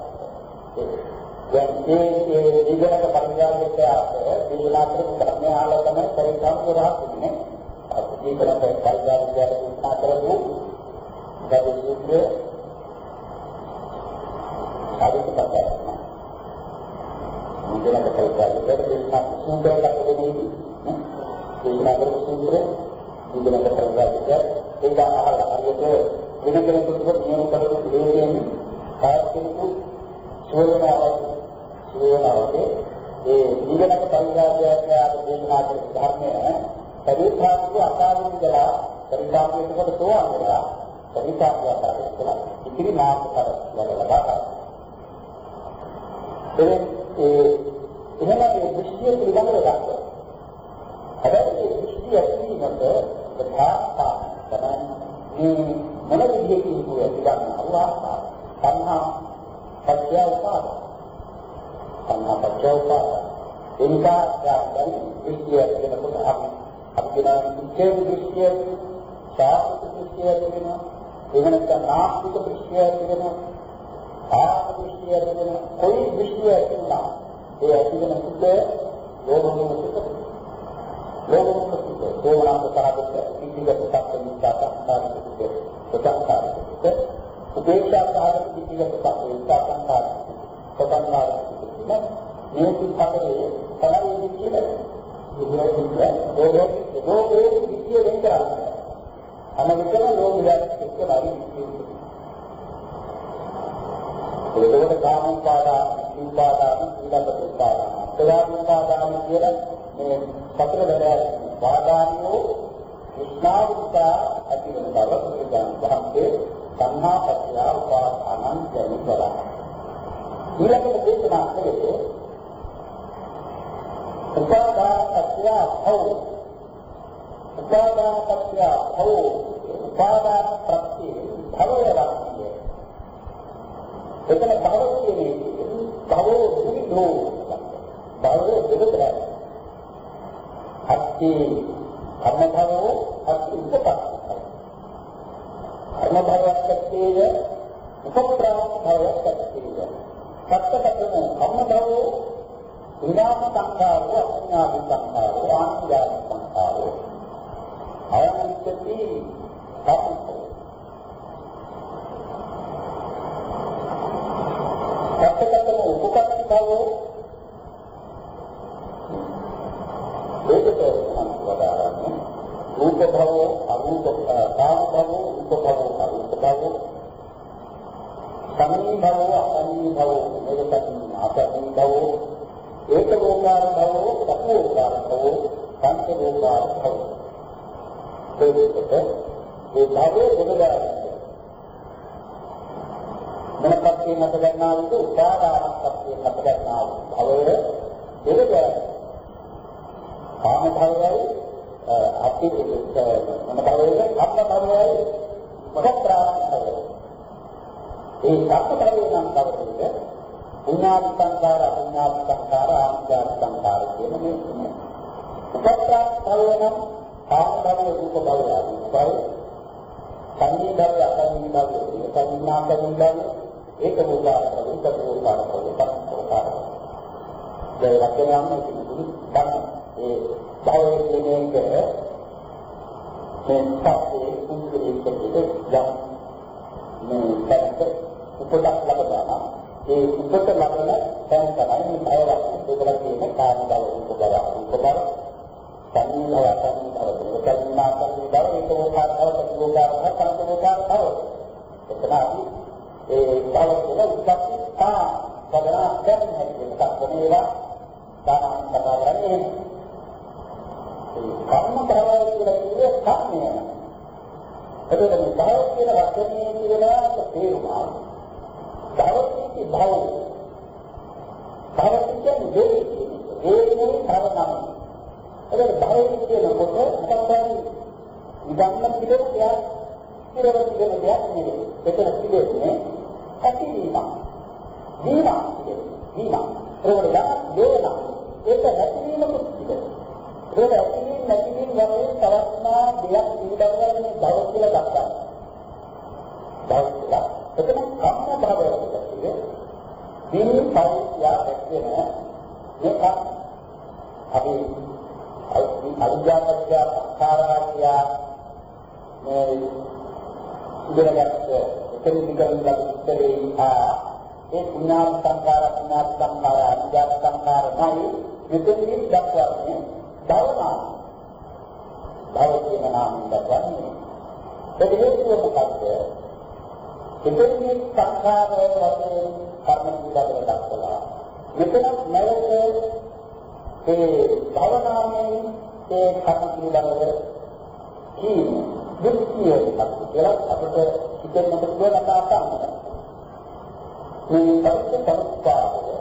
දැන් මේ විග්‍රහ පරිඥානික ආකාරය විලාපන ධර්ම ආලෝකන පරිසම් කරා කියන්නේ අපි කරන පරිඥානික ආකාරය ගෞරවය සාධක කරනවා. විග්‍රහ පරිඥානික විලාප සූත්‍රයක් දෙන්නේ විලාපන සූත්‍රය විග්‍රහ පරිඥානික ඒක අහලා හරියට වෙන කෙනෙකුට නියම කරන දෙයක් කාර්යකු සෝවනාව සෝවනාවගේ ඒ විගණක පරිඥානය ආද දේශනා කරන ධර්මය පරිත්‍යාගයේ අකාරින්දලා පරිත්‍යාගයට කොට තෝරනවා පරිත්‍යාගය අකාරින් කියලා ඉතිරි මාර්ග කර වල ලබා ගන්න. ඒ ඒ එහෙම ඒ දෘෂ්ටිය පිළිබඳව ගන්න. හැබැයි ඒ දෘෂ්ටිය ඇතිවීමට ප්‍රධාන තමයි මොන විදිහකින් කියුවා පිළිගන්නවා සංහා පත්‍යවපාද සංහා පත්‍යවපාද එනිසා දැන් විද්‍යාව කියනකොට අපි අපි කියන විද්‍යාව දෘෂ්ටිය සාහිත්‍ය දෘෂ්ටිය කියන එවනත් නාස්තික දෘෂ්ටිය කියන ආත්ම දෘෂ්ටිය කියන કોઈ දෘෂ්ටිය කියනවා ඒ ඇතිවෙන සුද්ධ ලෝභමුඛ සුද්ධ ලෝභමුඛ සුද්ධ දෝමනාක තරකට ඉදිරියට සත්‍යනිකාත සාධිත සත්‍යකාරක උපේක්ෂා සාධක පිටිගත සත්‍යනිකාත සත්‍යකාරක මේ පිටකේ තමයි කියන්නේ. ඒකේ ඒකේ විද්‍ය වෙන කරන්නේ. අනවිතම ලෝකයක් එක්ක වරින් ඒකවල කාමෝපාදාන, සීපාදාන, සීලප්‍රතිපාදාන, අත්වාදෝපාදාන කියලා මේ සතර බැලෑර වාදානියෝ විස්නාවිතා ඇති වෙන බව කියන වහන්සේ සංහා පත්‍ය උපාදානං කියන බලා. ඊළඟට දේශනා කළේ උපාදාන පත්‍ය භව. උපාදාන පත්‍ය භව. උපාදාන ප්‍රත්‍ය භවය වන්නේ. එතන භව කියන්නේ භවෝ දුරිදෝ. භවෝ දෙකයි. අත්ති කර්ම භවෝ අත්ති උපපත්. කර්ම භවයක් ඇත්තේද උපප්‍රාණ භවයක් ඇත්තේද. සත්‍යකතම කර්ම භවෝ විනාම සංඛාරෝ අඥාන සංඛාරෝ ආඥාන සංඛාරෝ අයන්ති සත්‍ය සත්‍යකතම උපපත් භවෝ ඒකට සම්පදාරන්නේ රූප භවෝ අරූප කාම භවෝ රූප භවෝ අරූප භවෝ සමී භවෝ අසමී භවෝ මේකත් අසමී භවෝ ඒක ලෝකාර භවෝ සකෝකාර භවෝ පංච ලෝකාර භවෝ ඒකත් ඒ භවෝ දෙකයි මොනක්ද කියනද ගන්නා වූ උපාදානක් කියනද ගන්නා වූ භවය දෙකයි කාම භවයයි අති මොන භවයයි කප්ප භවයයි මොහොත්‍රාණ භවයයි ඒ කප්ප භවය නම් කවදද පුඤ්ඤාති සංඛාර අපුඤ්ඤාති සංඛාර ආඥාති සංඛාර කියන මේ තුන මොහොත්‍රාණ භවය නම් කාම භවය රූප භවය ආදී භවය සංඤී භවය අසංඤී භවය සංඥාකරණ භවය ඒක රූපාර භවය ඒක රූපාර භවය පස්වකාර ඒ වචනයන් ඉතිරි ගන්න ඒ භවයේ කියන්නේ මේ සත්‍යයේ කුංචේ දෙකේ යම් මේ පැත්ත උපදක් ලබනවා ඒ උපත ලබන තැන තමයි මේ භවයක් දෙකලා කියන්නේ කාම භව උපබව උපබව සංඥා සංඥා භව සංඥා සංඥා භව ඒක උපාදාන භව උපාදාන සංකෝපාදාන භව එතන අපි ඒ භව වල උත්පත්ති තා වදනා දැන් හැදෙන්නක් වෙනවා තාම කතාවන්නේ කර්ම භවය කියලා කියන්නේ කර්මය. එතකොට මේ භව කියන වචනේ කියලා තේරුමා භවති භව. භවති කියන්නේ දෙවි. දෙවිනේ භව නම්. එතකොට භවති කියනකොට අපතේ ඉදන්න පිළිවෙල දෙයක් පිළිවෙල දෙයක් නෙවෙයි. එතන පිළිවෙන්නේ ඇතිවීම. දීම. දීම. ඒකට යන දේන ඒක නැතිවීමකුත් පිළිවෙල. ඒක ඇතිවීම නැතිවීම වගේ තවස්නා දෙයක් පිළිබඳව මේ භව කියලා දක්වනවා. භව කියලා එතන කම්ම භවය කියන්නේ දීනි පරිත්‍යා කියන මේක අපි අවිද්‍යාවත්‍ය සංඛාරාත්‍ය මේ ඉගෙනගත්ත එතන විකරණ ලබුත්තරේ ආ ඒ පුණ්‍යාව සංඛාර පුණ්‍යාව සංඛාර අවිද්‍යාව සංඛාර නැයි මෙතනදී දක්වන්නේ භවනා භව කියන නාමයෙන් දක්වන්නේ ඒක හේතුව මොකක්ද? එතෙන්නේ සංඛාර වශයෙන් කර්ම පිළිබඳව දක්වලා මෙතන නැවත ඒ භවනාමයෙන් ඒ කර්ම පිළිබඳව කී දෘෂ්ටිය කියලා අපිට හිතෙන්නට පුළුවන් අතාවන්න මේ පරිච්ඡේදය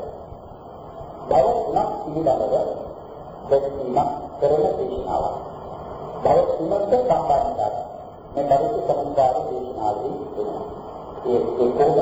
භව තුනක් පිළිබඳව දෙකීමක් කරන දේශනාවක්. භව තුනක් සම්බන්ධයි. මේ පරිච්ඡේද සම්බන්ධ දේශනාවලින් වෙනවා. ඒ ඒ කොහොමද?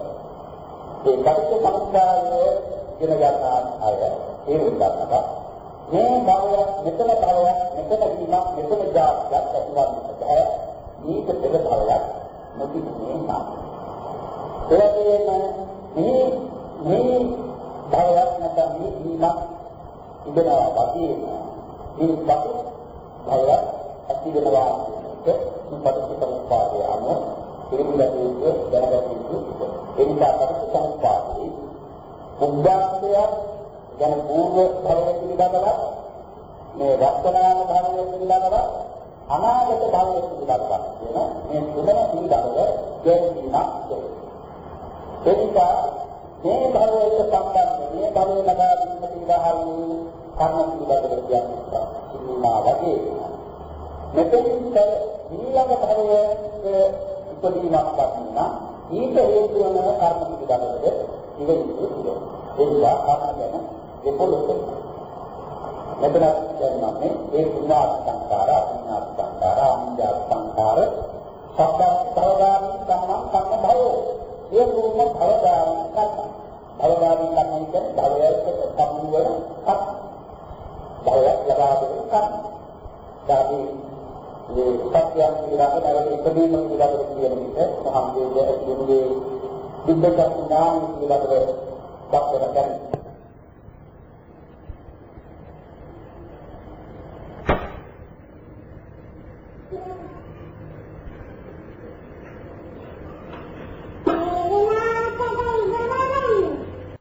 ඒ පරිච්ඡේද සම්බන්ධය ඉගෙන ගන්න අය ඒ උදාහරණයක්. මේ භවය මෙතන භවය මෙතන වීමක් මෙතන ජාතියක් ඇතිවන්නට බෑ. මේක පෙර භවයක් නොතිබුණේ නැහැ. ඒ වගේම මේ මේ භවයක් නැත්නම් මේ වීමක් ඉඳලා වගේම මේ පසු භවයක් ඇතිවෙනවා කියන්නේ මේ පටිච්චසමුප්පාදය අනුව පිළිබඳව දැනගත යුතු ඒ නිසා පටිච්චසමුප්පාදයේ උද්දාස්තය ගැන පූර්ව භවය පිළිබඳව මේ වර්තමාන භවය පිළිබඳව අනාගත භවය පිළිබඳව කියන මේ තුන පිළිබඳව කියවීමක් එනිසා මේ භවයට සම්බන්ධ මේ භවය ලබා ගැනීම පිළිබඳව කර්ම පිළිබඳව කියනවා සිනා වගේ මෙතෙන්ට ඊළඟ භවයේ ඉපදීමක් ගන්නා ඊට හේතු වන කර්ම පිළිබඳව ඉවෙන්නේ එනිසා කර්ම ගැන දෙපොළොස් මෙතන කියන්නේ ඒ විනාශ සංකාර අවිනාශ සංකාර අනිත්‍ය සංකාර සබ්බ භවගාමී සම්මන් කර්ම භවෝ ඒ දුන්න භවගාමී කර්ම භවගාමී කර්ම කියන්නේ භවයට සම්මුවන කර්ම භවයක් ලබා දෙන කර්ම ධාතු මේ සත්‍යයන් පිළිබඳව නැවත ඉදීම පිළිබඳව කියන විට මහාවේදයේ කියන්නේ බුද්ධ ඥාන පිළිබඳව සත්‍යයක් ගැන